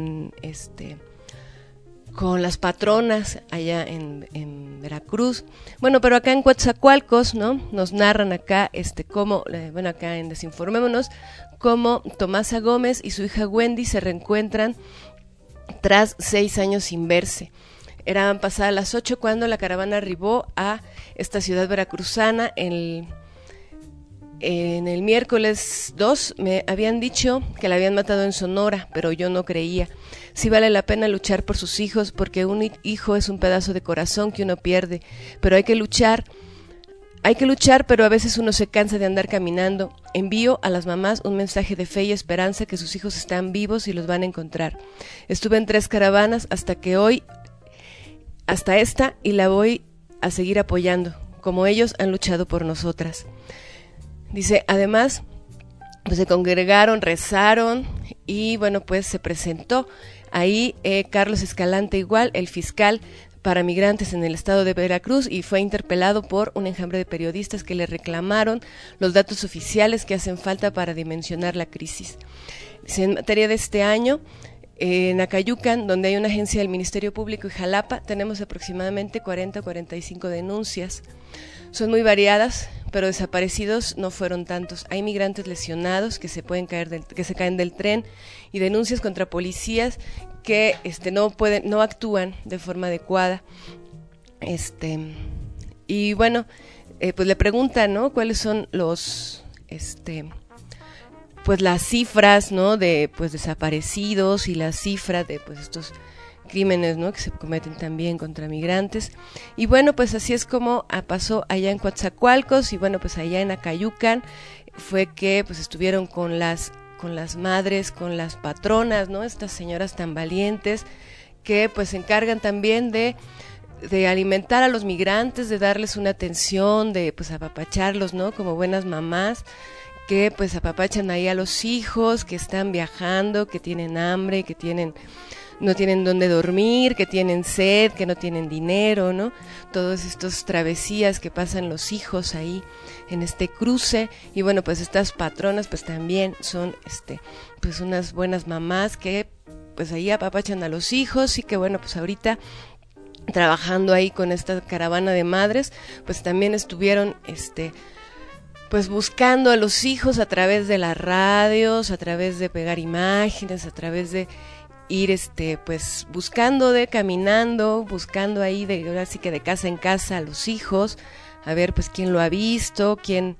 las patronas allá en Veracruz. Bueno, pero acá en Coatzacoalcos, ¿no? Nos narran acá cómo, bueno, acá en Desinformémonos, cómo Tomasa Gómez y su hija Wendy se reencuentran tras 6 años sin verse. Eran pasadas las 8 cuando la caravana arribó a esta ciudad veracruzana. En el miércoles 2 me habían dicho que la habían matado en Sonora, pero yo no creía. Sí vale la pena luchar por sus hijos, porque un hijo es un pedazo de corazón que uno pierde, pero hay que luchar, pero a veces uno se cansa de andar caminando. Envío a las mamás un mensaje de fe y esperanza que sus hijos están vivos y los van a encontrar. Estuve en 3 caravanas hasta esta, y la voy a seguir apoyando, como ellos han luchado por nosotras. Dice, además, pues se congregaron, rezaron, y bueno, pues se presentó ahí Carlos Escalante igual, el fiscal para migrantes en el estado de Veracruz, y fue interpelado por un enjambre de periodistas que le reclamaron los datos oficiales que hacen falta para dimensionar la crisis. Dice, en materia de este año, en Acayucan, donde hay una agencia del Ministerio Público, y Jalapa, tenemos aproximadamente 40 o 45 denuncias. Son muy variadas, pero desaparecidos no fueron tantos. Hay migrantes lesionados que se caen del tren, y denuncias contra policías que no actúan de forma adecuada. Y bueno, pues le preguntan, ¿no? ¿Cuáles son los pues las cifras, ¿no? De pues desaparecidos, y las cifras de pues estos crímenes, ¿no? Que se cometen también contra migrantes. Y bueno, pues así es como pasó allá en Coatzacoalcos, y bueno, pues allá en Acayucan fue que pues estuvieron con las madres, con las patronas, ¿no? Estas señoras tan valientes que pues se encargan también de alimentar a los migrantes, de darles una atención, de pues apapacharlos, ¿no? Como buenas mamás, que pues apapachan ahí a los hijos que están viajando, que tienen hambre, que no tienen dónde dormir, que tienen sed, que no tienen dinero, ¿no? Todos estos travesías que pasan los hijos ahí en este cruce. Y bueno, pues estas patronas pues también son pues unas buenas mamás que pues ahí apapachan a los hijos, y que bueno, pues ahorita trabajando ahí con esta caravana de madres, pues también estuvieron pues buscando a los hijos a través de las radios, a través de pegar imágenes, a través de ir pues caminando, buscando ahí ahora sí que de casa en casa a los hijos, a ver pues quién lo ha visto, quién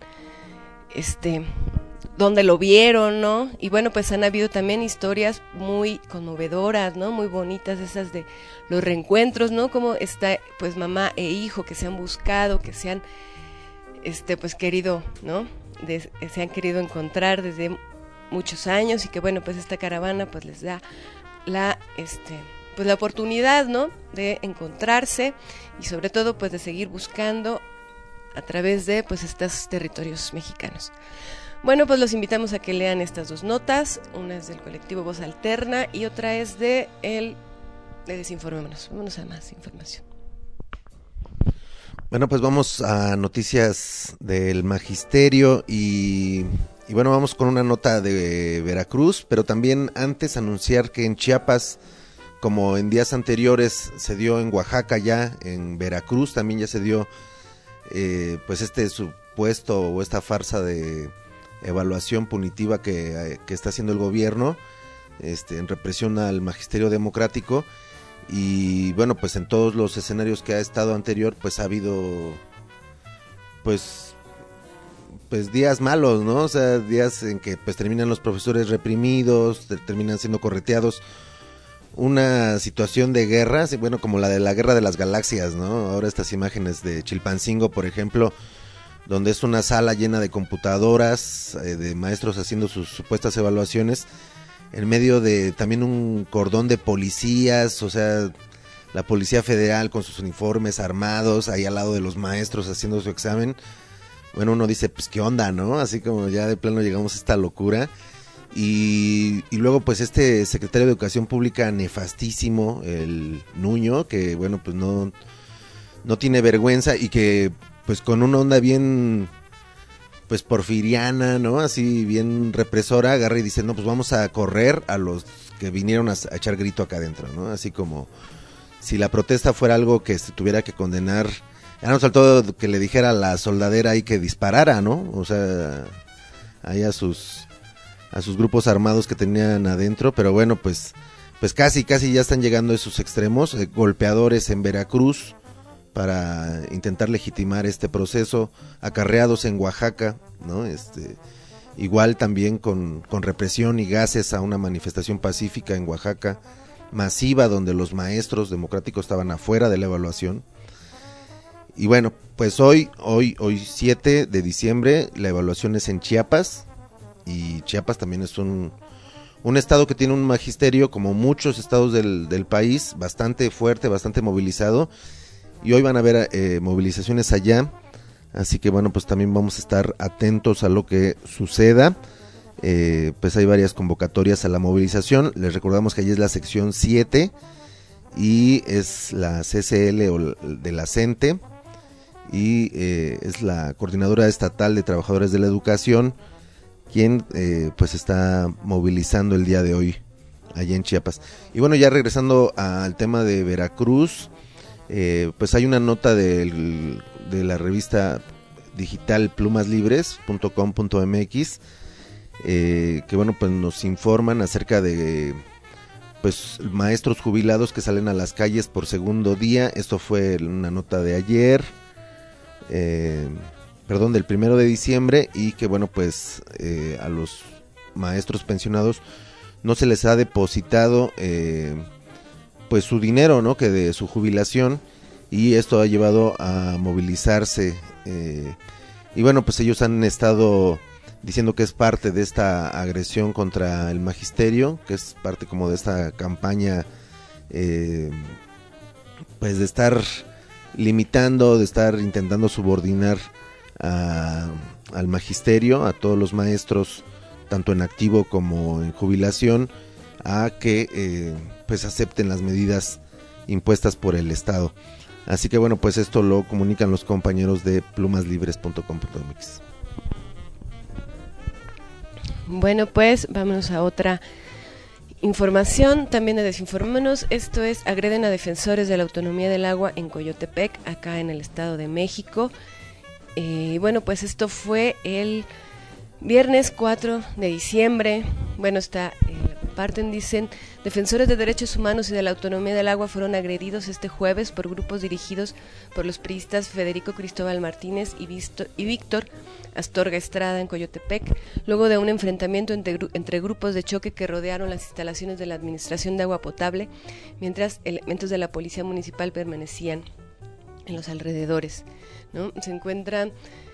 dónde lo vieron, ¿no? Y bueno, pues han habido también historias muy conmovedoras, ¿no? Muy bonitas, esas de los reencuentros, ¿no? Como pues mamá e hijo que se han buscado, que se han pues querido, ¿no? Se han querido encontrar desde muchos años, y que bueno, pues esta caravana pues les da pues la oportunidad, ¿no? De encontrarse, y sobre todo pues de seguir buscando a través de pues estos territorios mexicanos. Bueno, pues los invitamos a que lean estas 2 notas. Una es del colectivo Voz Alterna y otra es de Desinformémonos. Vámonos a más información. Bueno, pues vamos a noticias del magisterio, y bueno, vamos con una nota de Veracruz, pero también antes anunciar que en Chiapas, como en días anteriores se dio en Oaxaca, ya en Veracruz también ya se dio pues supuesto o esta farsa de evaluación punitiva que está haciendo el gobierno en represión al magisterio democrático. Y bueno, pues en todos los escenarios que ha estado anterior, pues ha habido pues días malos, ¿no? O sea, días en que pues terminan los profesores reprimidos, terminan siendo correteados. Una situación de guerra, bueno, como la de la Guerra de las Galaxias, ¿no? Ahora estas imágenes de Chilpancingo, por ejemplo, donde es una sala llena de computadoras, de maestros haciendo sus supuestas evaluaciones, en medio de también un cordón de policías, o sea, la Policía Federal con sus uniformes armados, ahí al lado de los maestros haciendo su examen. Bueno, uno dice, pues qué onda, ¿no? Así como ya de plano llegamos a esta locura. Y luego pues este secretario de Educación Pública nefastísimo, el Nuño, que bueno, pues no no tiene vergüenza y que pues con una onda bien pues porfiriana, ¿no? Así bien represora, agarra y dice, no, pues vamos a correr a los que vinieron a echar grito acá adentro, ¿no? Así como si la protesta fuera algo que se tuviera que condenar. Ya nos faltó que le dijera a la soldadera ahí que disparara, ¿no? O sea, ahí a sus grupos armados que tenían adentro, pero bueno, pues casi ya están llegando a esos extremos, golpeadores en Veracruz para intentar legitimar este proceso, acarreados en Oaxaca, ¿no? Igual también con represión y gases a una manifestación pacífica en Oaxaca, masiva, donde los maestros democráticos estaban afuera de la evaluación. Y bueno, pues hoy 7 de diciembre, la evaluación es en Chiapas, y Chiapas también es un estado que tiene un magisterio, como muchos estados del país, bastante fuerte, bastante movilizado, y hoy van a haber movilizaciones allá, así que bueno, pues también vamos a estar atentos a lo que suceda. Pues hay varias convocatorias a la movilización. Les recordamos que allí es la sección 7 y es la CCL o de la CENTE, y es la Coordinadora Estatal de Trabajadores de la Educación quien pues está movilizando el día de hoy allá en Chiapas. Y bueno, ya regresando al tema de Veracruz, pues hay una nota de la revista digital plumaslibres.com.mx que bueno, pues nos informan acerca de pues maestros jubilados que salen a las calles por segundo día. Esto fue una nota de ayer, del 1 de diciembre, y que bueno, pues a los maestros pensionados no se les ha depositado pues su dinero, ¿no?, que de su jubilación, y esto ha llevado a movilizarse, y bueno, pues ellos han estado diciendo que es parte de esta agresión contra el magisterio, que es parte como de esta campaña pues de estar limitando, de estar intentando subordinar al magisterio, a todos los maestros, tanto en activo como en jubilación, a que pues acepten las medidas impuestas por el Estado. Así que bueno, pues esto lo comunican los compañeros de plumaslibres.com.mx. Bueno, pues vámonos a otra información también de Desinformémonos. Esto es: agreden a defensores de la autonomía del agua en Coyotepec, acá en el Estado de México. Bueno, pues esto fue el viernes 4 de diciembre. Bueno, está parten, dicen: defensores de derechos humanos y de la autonomía del agua fueron agredidos este jueves por grupos dirigidos por los priistas Federico Cristóbal Martínez y Víctor Astorga Estrada en Coyotepec, luego de un enfrentamiento entre grupos de choque que rodearon las instalaciones de la Administración de Agua Potable, mientras elementos de la Policía Municipal permanecían en los alrededores, ¿no? Se encuentran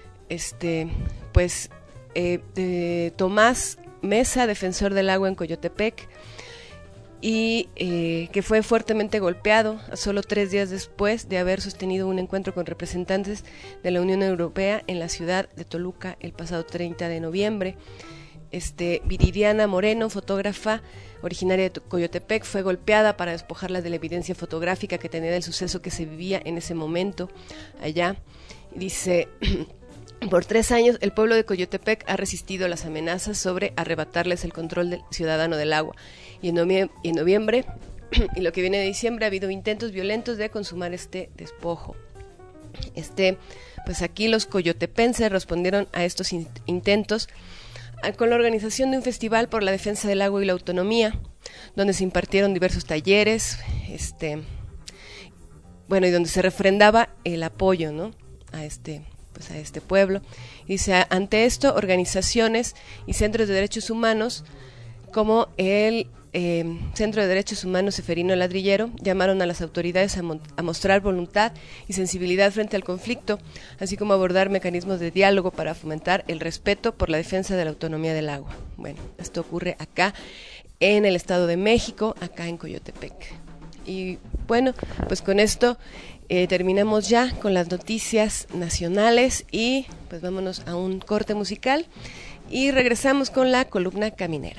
Tomás Mesa, defensor del agua en Coyotepec, y que fue fuertemente golpeado a solo 3 días después de haber sostenido un encuentro con representantes de la Unión Europea en la ciudad de Toluca el pasado 30 de noviembre. Viridiana Moreno, fotógrafa originaria de Coyotepec, fue golpeada para despojarla de la evidencia fotográfica que tenía del suceso que se vivía en ese momento allá. Dice: por 3 años el pueblo de Coyotepec ha resistido las amenazas sobre arrebatarles el control del ciudadano del agua, y en noviembre y lo que viene de diciembre ha habido intentos violentos de consumar este despojo. Pues aquí los coyotepenses respondieron a estos intentos con la organización de un festival por la defensa del agua y la autonomía, donde se impartieron diversos talleres, y donde se refrendaba el apoyo, ¿no?, a este pueblo. Dice: ante esto, organizaciones y centros de derechos humanos como el Centro de Derechos Humanos Seferino Ladrillero llamaron a las autoridades a mostrar voluntad y sensibilidad frente al conflicto, así como abordar mecanismos de diálogo para fomentar el respeto por la defensa de la autonomía del agua. Bueno, esto ocurre acá en el Estado de México, acá en Coyotepec. Y bueno, pues con esto terminamos ya con las noticias nacionales, y pues vámonos a un corte musical y regresamos con la columna caminera.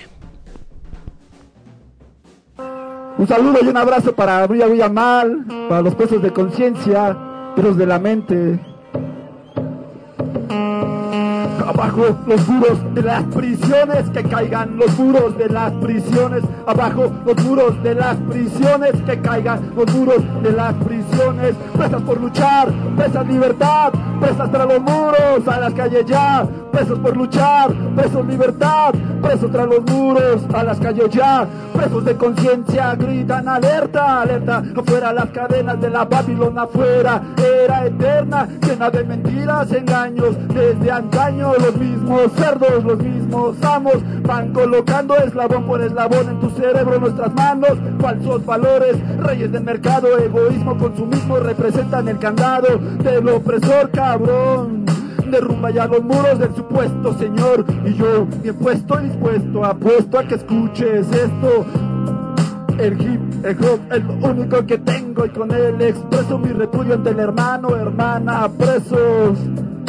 Un saludo y un abrazo para Villa Mal, para los presos de conciencia, presos de la mente. Abajo los muros de las prisiones, que caigan los muros de las prisiones. Abajo los muros de las prisiones, que caigan los muros de las prisiones. Presas por luchar, presas libertad, presas tras los muros, a las calles ya. Presos por luchar, presos libertad, presos tras los muros, a las calles ya. Presos de conciencia gritan alerta, alerta, afuera las cadenas de la Babilón afuera. Era eterna, llena de mentiras, engaños, desde antaño. Los mismos cerdos, los mismos amos, van colocando eslabón por eslabón en tu cerebro, nuestras manos. Falsos valores, reyes del mercado, egoísmo, consumismo, representan el candado del opresor, cabrón. Derrumba ya los muros del supuesto señor. Y yo, bien puesto y dispuesto, apuesto a que escuches esto. El hip, el hop, es lo único que tengo, y con él expreso mi repudio ante el hermano, hermana, presos.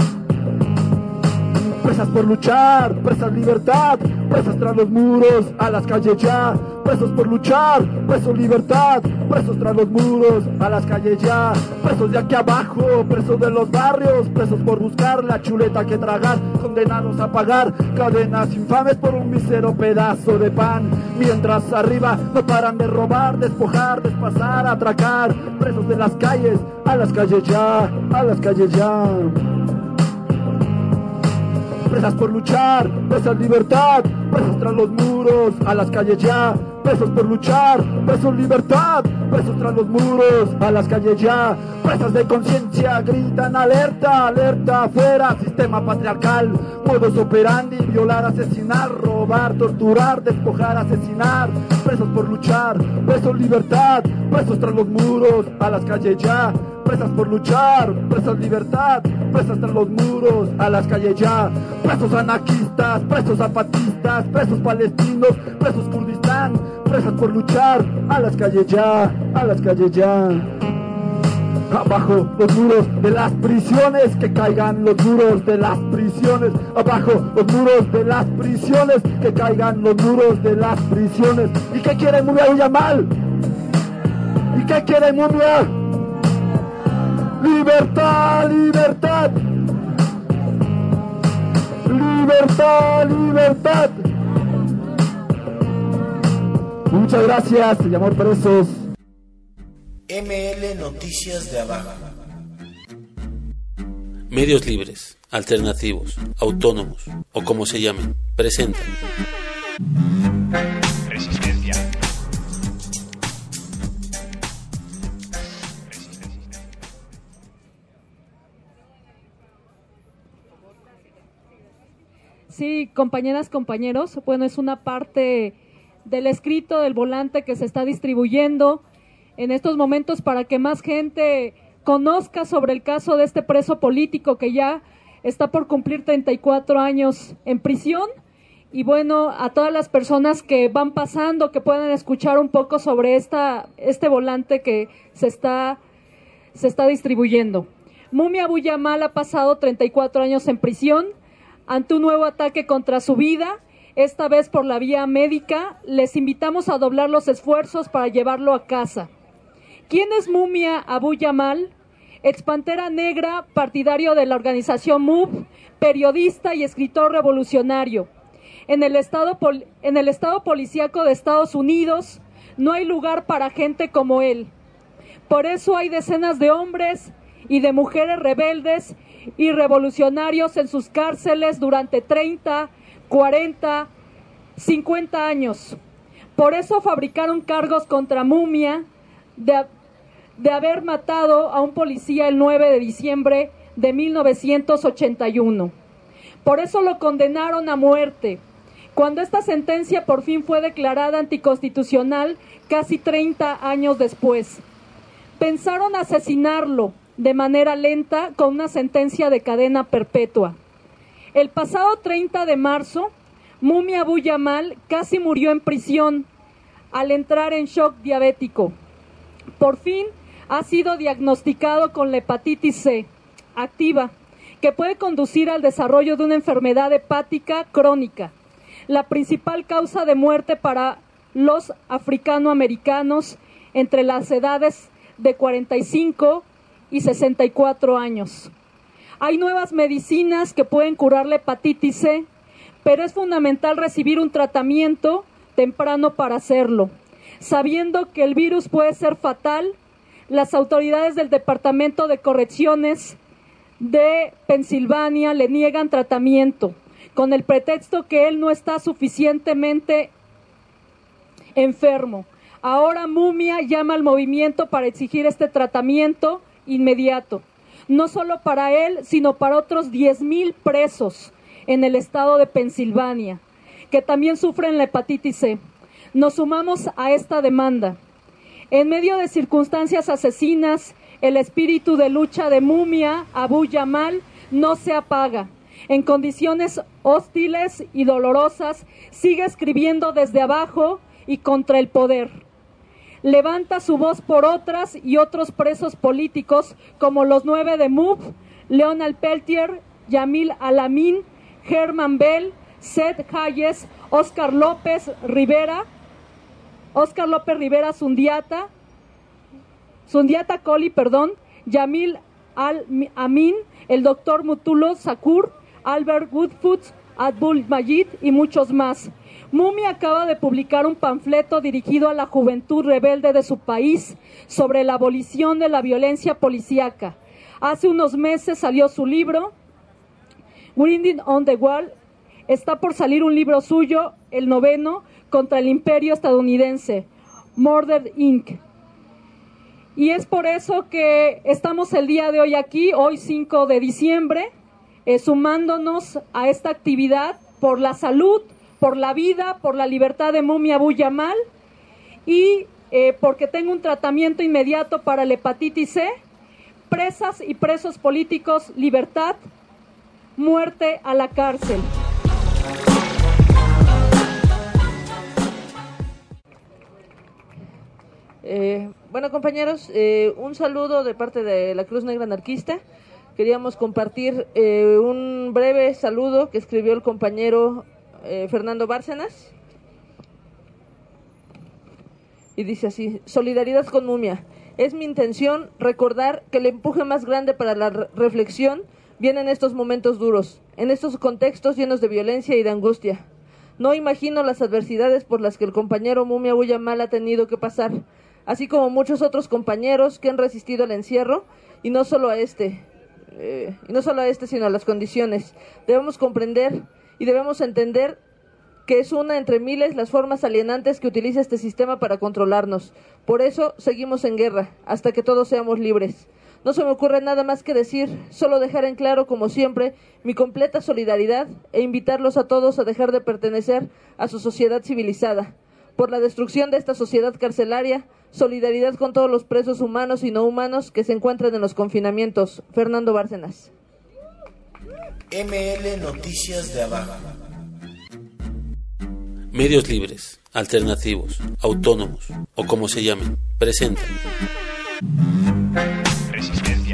Presas por luchar, presas libertad, presas tras los muros, a las calles ya. Presos por luchar, presos libertad, presos tras los muros, a las calles ya. Presos de aquí abajo, presos de los barrios, presos por buscar la chuleta que tragar, condenados a pagar cadenas infames por un mísero pedazo de pan. Mientras arriba no paran de robar, despojar, despasar, atracar. Presos de las calles, a las calles ya, a las calles ya. Presas por luchar, presas libertad, presos tras los muros, a las calles ya. Presos por luchar, presos libertad, presos tras los muros, a las calles ya. Presas de conciencia gritan alerta, alerta afuera, sistema patriarcal, modus operandi, violar, asesinar, robar, torturar, despojar, asesinar. Presos por luchar, presos libertad, presos tras los muros, a las calles ya. Presas por luchar, presas libertad, presas tras los muros, a las calles ya. Presos anarquistas, presos zapatistas, presos palestinos, presos Kurdistán, presas por luchar, a las calles ya, a las calles ya. Abajo los muros de las prisiones, que caigan los muros de las prisiones. Abajo los muros de las prisiones, que caigan los muros de las prisiones. ¿Y qué quiere Mumia Abu-Jamal? ¿Y qué quiere Mumia? Libertad, libertad. Libertad, libertad. Muchas gracias, se llamó Presos. ML Noticias de Abajo. Medios libres, alternativos, autónomos o como se llamen, presentan Resistencia. Sí, compañeras, compañeros, bueno, es una parte del escrito del volante que se está distribuyendo en estos momentos para que más gente conozca sobre el caso de este preso político que ya está por cumplir 34 años en prisión. Y bueno, a todas las personas que van pasando, que puedan escuchar un poco sobre este volante que se está distribuyendo. Mumia Abu-Jamal ha pasado 34 años en prisión ante un nuevo ataque contra su vida, esta vez por la vía médica. Les invitamos a doblar los esfuerzos para llevarlo a casa. ¿Quién es Mumia Abu-Jamal? Expantera negra, partidario de la organización MUV, periodista y escritor revolucionario. En el estado policíaco de Estados Unidos no hay lugar para gente como él. Por eso hay decenas de hombres y de mujeres rebeldes y revolucionarios en sus cárceles durante 30, 40, 50 años. Por eso fabricaron cargos contra Mumia de haber matado a un policía el 9 de diciembre de 1981. Por eso lo condenaron a muerte. Cuando esta sentencia por fin fue declarada anticonstitucional, casi 30 años después, pensaron asesinarlo de manera lenta con una sentencia de cadena perpetua. El pasado 30 de marzo, Mumia Abu-Jamal casi murió en prisión al entrar en shock diabético. Por fin ha sido diagnosticado con la hepatitis C activa, que puede conducir al desarrollo de una enfermedad hepática crónica, la principal causa de muerte para los africanoamericanos entre las edades de 45 y 64 años. Hay nuevas medicinas que pueden curar la hepatitis C, pero es fundamental recibir un tratamiento temprano para hacerlo. Sabiendo que el virus puede ser fatal, las autoridades del Departamento de Correcciones de Pensilvania le niegan tratamiento, con el pretexto que él no está suficientemente enfermo. Ahora Mumia llama al movimiento para exigir este tratamiento inmediato, no solo para él, sino para otros 10,000 presos en el estado de Pensilvania, que también sufren la hepatitis C. Nos sumamos a esta demanda. En medio de circunstancias asesinas, el espíritu de lucha de Mumia Abu Jamal no se apaga. En condiciones hostiles y dolorosas, sigue escribiendo desde abajo y contra el poder. Levanta su voz por otras y otros presos políticos como los 9 de MUF, Leonard Peltier, Yamil Alamin, Herman Bell, Seth Hayes, Oscar López Rivera Sundiata Kohli, Yamil Al-Amin, el doctor Mutulo Shakur, Albert Woodfoot, Abdul Majid y muchos más. Mumia acaba de publicar un panfleto dirigido a la juventud rebelde de su país sobre la abolición de la violencia policíaca. Hace unos meses salió su libro, Writing on the Wall. Está por salir un libro suyo, el 9º, contra el imperio estadounidense, Murder Inc. Y es por eso que estamos el día de hoy aquí, hoy 5 de diciembre, sumándonos a esta actividad por la salud, por la vida, por la libertad de Mumia Abu Jamal y porque tenga un tratamiento inmediato para la hepatitis C, presas y presos políticos, libertad, muerte a la cárcel. Bueno, compañeros, un saludo de parte de la Cruz Negra Anarquista. Queríamos compartir un breve saludo que escribió el compañero Fernando Bárcenas. Y dice así: solidaridad con Mumia. Es mi intención recordar que el empuje más grande para la reflexión viene en estos momentos duros, en estos contextos llenos de violencia y de angustia. No imagino las adversidades por las que el compañero Mumia Abu Jamal ha tenido que pasar, así como muchos otros compañeros que han resistido al encierro, y no solo a este, sino a las condiciones. Debemos comprender y debemos entender que es una entre miles las formas alienantes que utiliza este sistema para controlarnos. Por eso seguimos en guerra, hasta que todos seamos libres. No se me ocurre nada más que decir, solo dejar en claro, como siempre, mi completa solidaridad e invitarlos a todos a dejar de pertenecer a su sociedad civilizada. Por la destrucción de esta sociedad carcelaria, solidaridad con todos los presos humanos y no humanos que se encuentran en los confinamientos. Fernando Bárcenas. ML Noticias de Abajo. Medios libres, alternativos, autónomos o como se llamen, presentan Resistencia.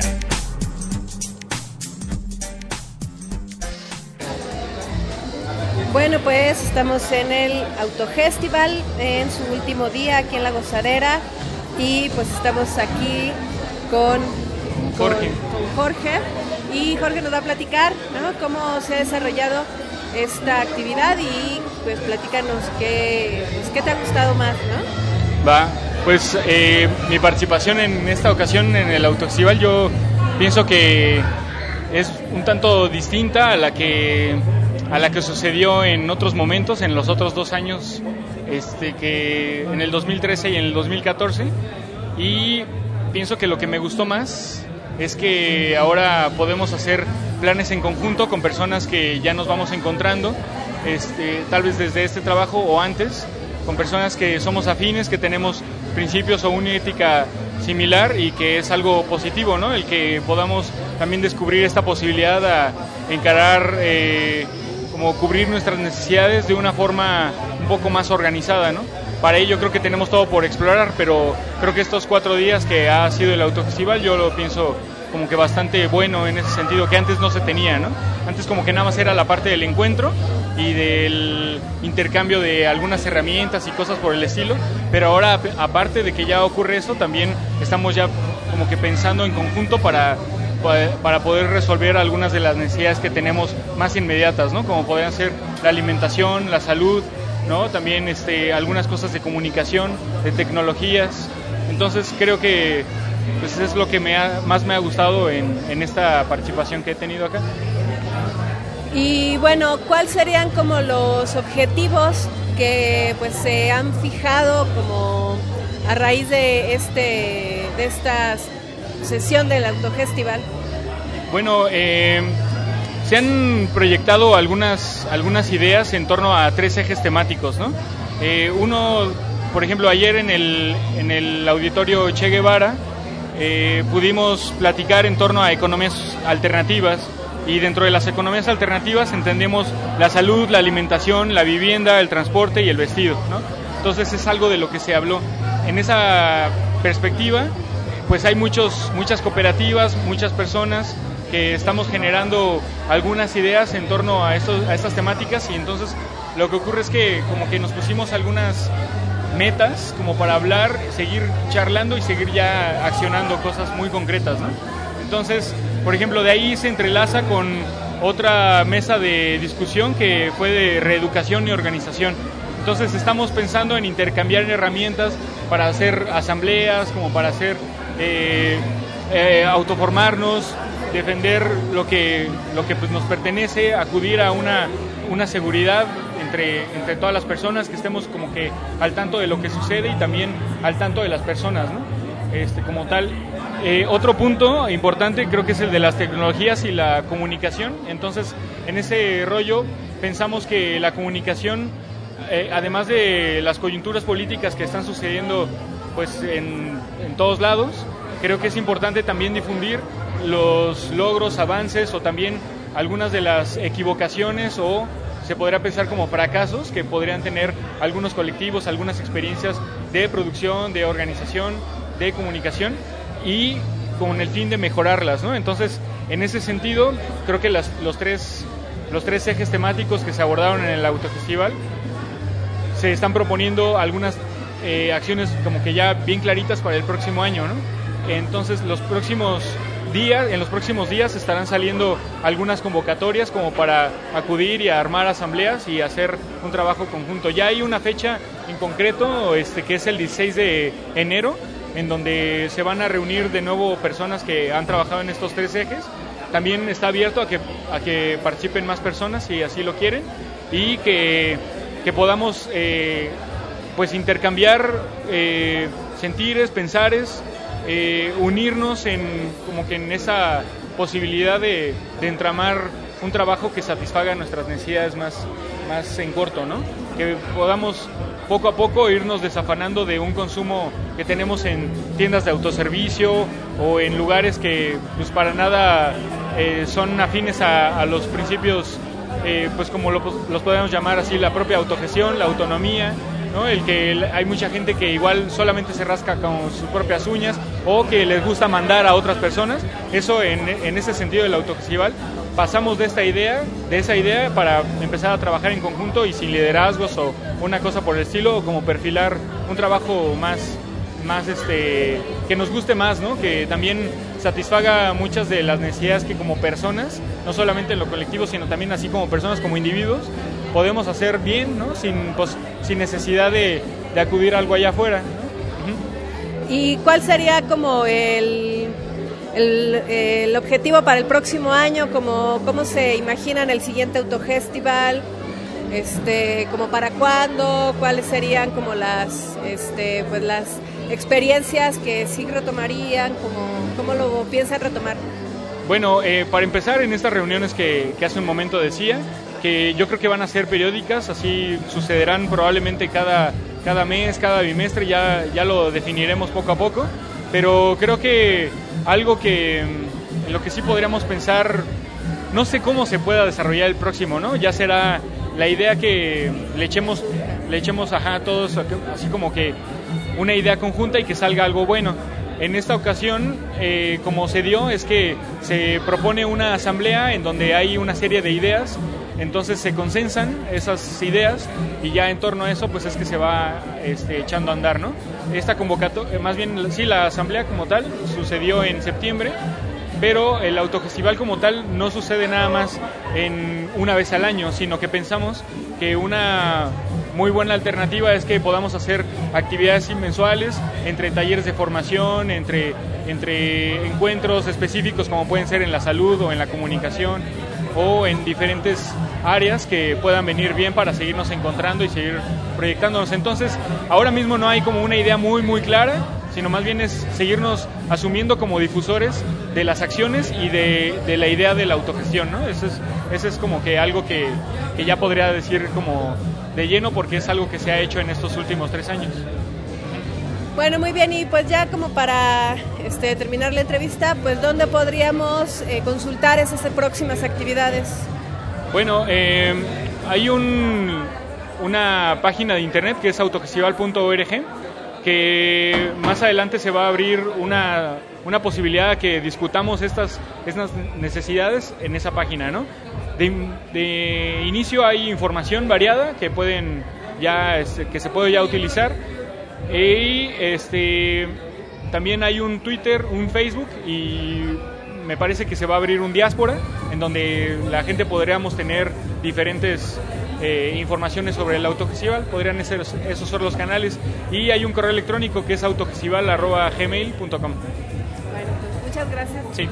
Bueno, pues estamos en el Autofestival, en su último día aquí en La Gozadera, y pues estamos aquí con Jorge, y Jorge nos va a platicar, ¿no?, cómo se ha desarrollado esta actividad y pues platícanos qué te ha gustado más, ¿no? Pues mi participación en esta ocasión en el Autofestival, yo pienso que es un tanto distinta a la que sucedió en otros momentos, en los otros 2 años, que en el 2013 y en el 2014, y pienso que lo que me gustó más es que ahora podemos hacer planes en conjunto con personas que ya nos vamos encontrando, tal vez desde este trabajo o antes, con personas que somos afines, que tenemos principios o una ética similar, y que es algo positivo, ¿no? El que podamos también descubrir esta posibilidad a encarar, como cubrir nuestras necesidades de una forma un poco más organizada, ¿no? Para ello creo que tenemos todo por explorar, pero creo que estos 4 días que ha sido el Autofestival, yo lo pienso como que bastante bueno en ese sentido, que antes no se tenía, ¿no? Antes como que nada más era la parte del encuentro y del intercambio de algunas herramientas y cosas por el estilo, pero ahora, aparte de que ya ocurre eso, también estamos ya como como que pensando en conjunto para poder resolver algunas de las necesidades que tenemos más inmediatas, ¿no? Como podrían ser la alimentación, la salud, ¿no? También algunas cosas de comunicación, de tecnologías. Entonces creo que pues es lo que más me ha gustado en esta participación que he tenido acá. Y bueno, ¿cuáles serían como los objetivos que pues se han fijado como a raíz de esta sesión del Autofestival? Bueno, se han proyectado algunas ideas en torno a 3 ejes temáticos, ¿no? Uno, por ejemplo, ayer en el auditorio Che Guevara pudimos platicar en torno a economías alternativas, y dentro de las economías alternativas entendemos la salud, la alimentación, la vivienda, el transporte y el vestido, ¿no? Entonces es algo de lo que se habló. En esa perspectiva, pues hay muchas cooperativas, muchas personas que estamos generando algunas ideas en torno a estas temáticas, y entonces lo que ocurre es que como que nos pusimos algunas metas como para hablar, seguir charlando y seguir ya accionando cosas muy concretas, ¿no? Entonces, por ejemplo, de ahí se entrelaza con otra mesa de discusión que fue de reeducación y organización. Entonces estamos pensando en intercambiar herramientas para hacer asambleas, como para hacer autoformarnos, defender lo que pues nos pertenece, acudir a una seguridad entre todas las personas, que estemos como que al tanto de lo que sucede y también al tanto de las personas, ¿no? Como tal. Otro punto importante creo que es el de las tecnologías y la comunicación. Entonces, en ese rollo pensamos que la comunicación, además de las coyunturas políticas que están sucediendo pues en todos lados, creo que es importante también difundir los logros, avances o también algunas de las equivocaciones o se podría pensar como fracasos que podrían tener algunos colectivos, algunas experiencias de producción, de organización, de comunicación, y con el fin de mejorarlas, ¿no? Entonces, en ese sentido, creo que los tres ejes temáticos que se abordaron en el Autofestival se están proponiendo algunas acciones como que ya bien claritas para el próximo año, ¿no? Entonces, en los próximos días estarán saliendo algunas convocatorias como para acudir y armar asambleas y hacer un trabajo conjunto. Ya hay una fecha en concreto, que es el 16 de enero, en donde se van a reunir de nuevo personas que han trabajado en estos 3 ejes. También está abierto a que participen más personas si así lo quieren, y que podamos pues intercambiar sentires, pensares, unirnos como que en esa posibilidad de entramar un trabajo que satisfaga nuestras necesidades más en corto, ¿no? Que podamos poco a poco irnos desafanando de un consumo que tenemos en tiendas de autoservicio o en lugares que pues para nada son afines a los principios, pues como los podemos llamar así, la propia autogestión, la autonomía, ¿no? Hay mucha gente que igual solamente se rasca con sus propias uñas o que les gusta mandar a otras personas. Eso en ese sentido del Autofestival pasamos de esa idea para empezar a trabajar en conjunto y sin liderazgos o una cosa por el estilo, o como perfilar un trabajo más que nos guste más, ¿no? Que también satisfaga muchas de las necesidades que como personas, no solamente en lo colectivo, sino también así como personas, como individuos, podemos hacer bien, ¿no? Sin necesidad de acudir a algo allá afuera, ¿no? ¿Y cuál sería como el objetivo para el próximo año? ¿Cómo se imaginan el siguiente Autofestival? ¿Como para cuándo? ¿Cuáles serían como las experiencias que sí retomarían? ¿Cómo lo piensan retomar? Bueno, para empezar, en estas reuniones que hace un momento decía, que yo creo que van a ser periódicas, así sucederán probablemente cada mes, cada bimestre, ya lo definiremos poco a poco, pero creo que algo en lo que sí podríamos pensar, no sé cómo se pueda desarrollar el próximo, ¿no? Ya será la idea que le echemos a todos, así como que una idea conjunta y que salga algo bueno. En esta ocasión, como se dio, es que se propone una asamblea en donde hay una serie de ideas, entonces se consensan esas ideas y ya en torno a eso pues es que se va echando a andar, ¿no? esta convocatoria, más bien sí, la asamblea como tal sucedió en septiembre, pero el autofestival como tal no sucede nada más en una vez al año, sino que pensamos que una muy buena alternativa es que podamos hacer actividades mensuales, entre talleres de formación, entre encuentros específicos como pueden ser en la salud o en la comunicación o en diferentes áreas que puedan venir bien para seguirnos encontrando y seguir proyectándonos. Entonces, ahora mismo no hay como una idea muy clara, sino más bien es seguirnos asumiendo como difusores de las acciones y de la idea de la autogestión, ¿no? Eso es como que algo que ya podría decir como de lleno, porque es algo que se ha hecho en estos últimos 3 años. Bueno, muy bien, y pues ya como para terminar la entrevista, pues ¿dónde podríamos consultar esas próximas actividades? Bueno, hay una página de internet que es autofestival.org, que más adelante se va a abrir una posibilidad de que discutamos estas necesidades en esa página, ¿no? De inicio hay información variada que se puede ya utilizar, y también hay un Twitter, un Facebook, y me parece que se va a abrir un diáspora en donde la gente podríamos tener diferentes informaciones sobre el autofestival. Podrían ser esos son los canales, y hay un correo electrónico que es autofestival@gmail.com. Bueno, pues muchas gracias. Sí.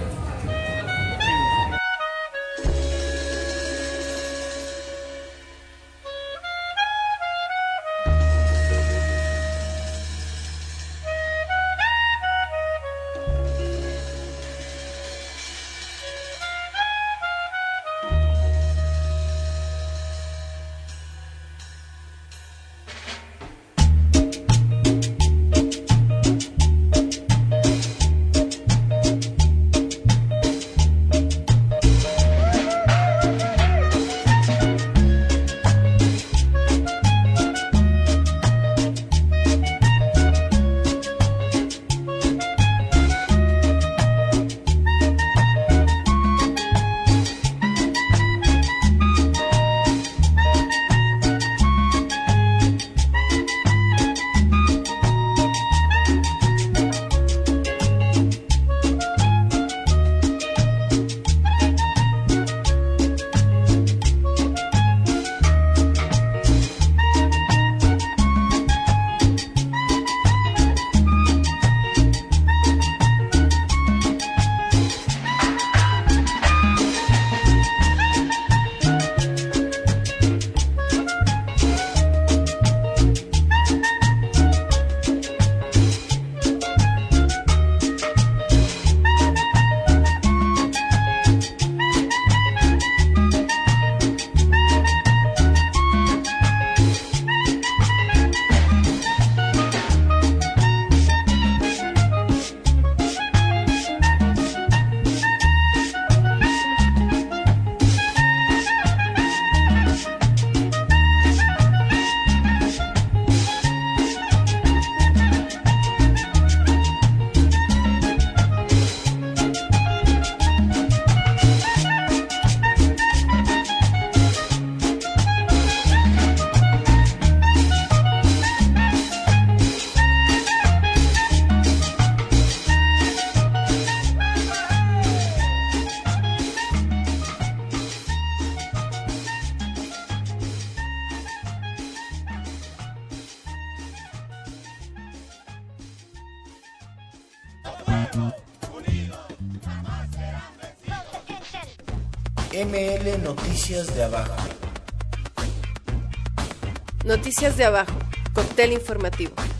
ML Noticias de Abajo. Noticias de Abajo, cóctel informativo.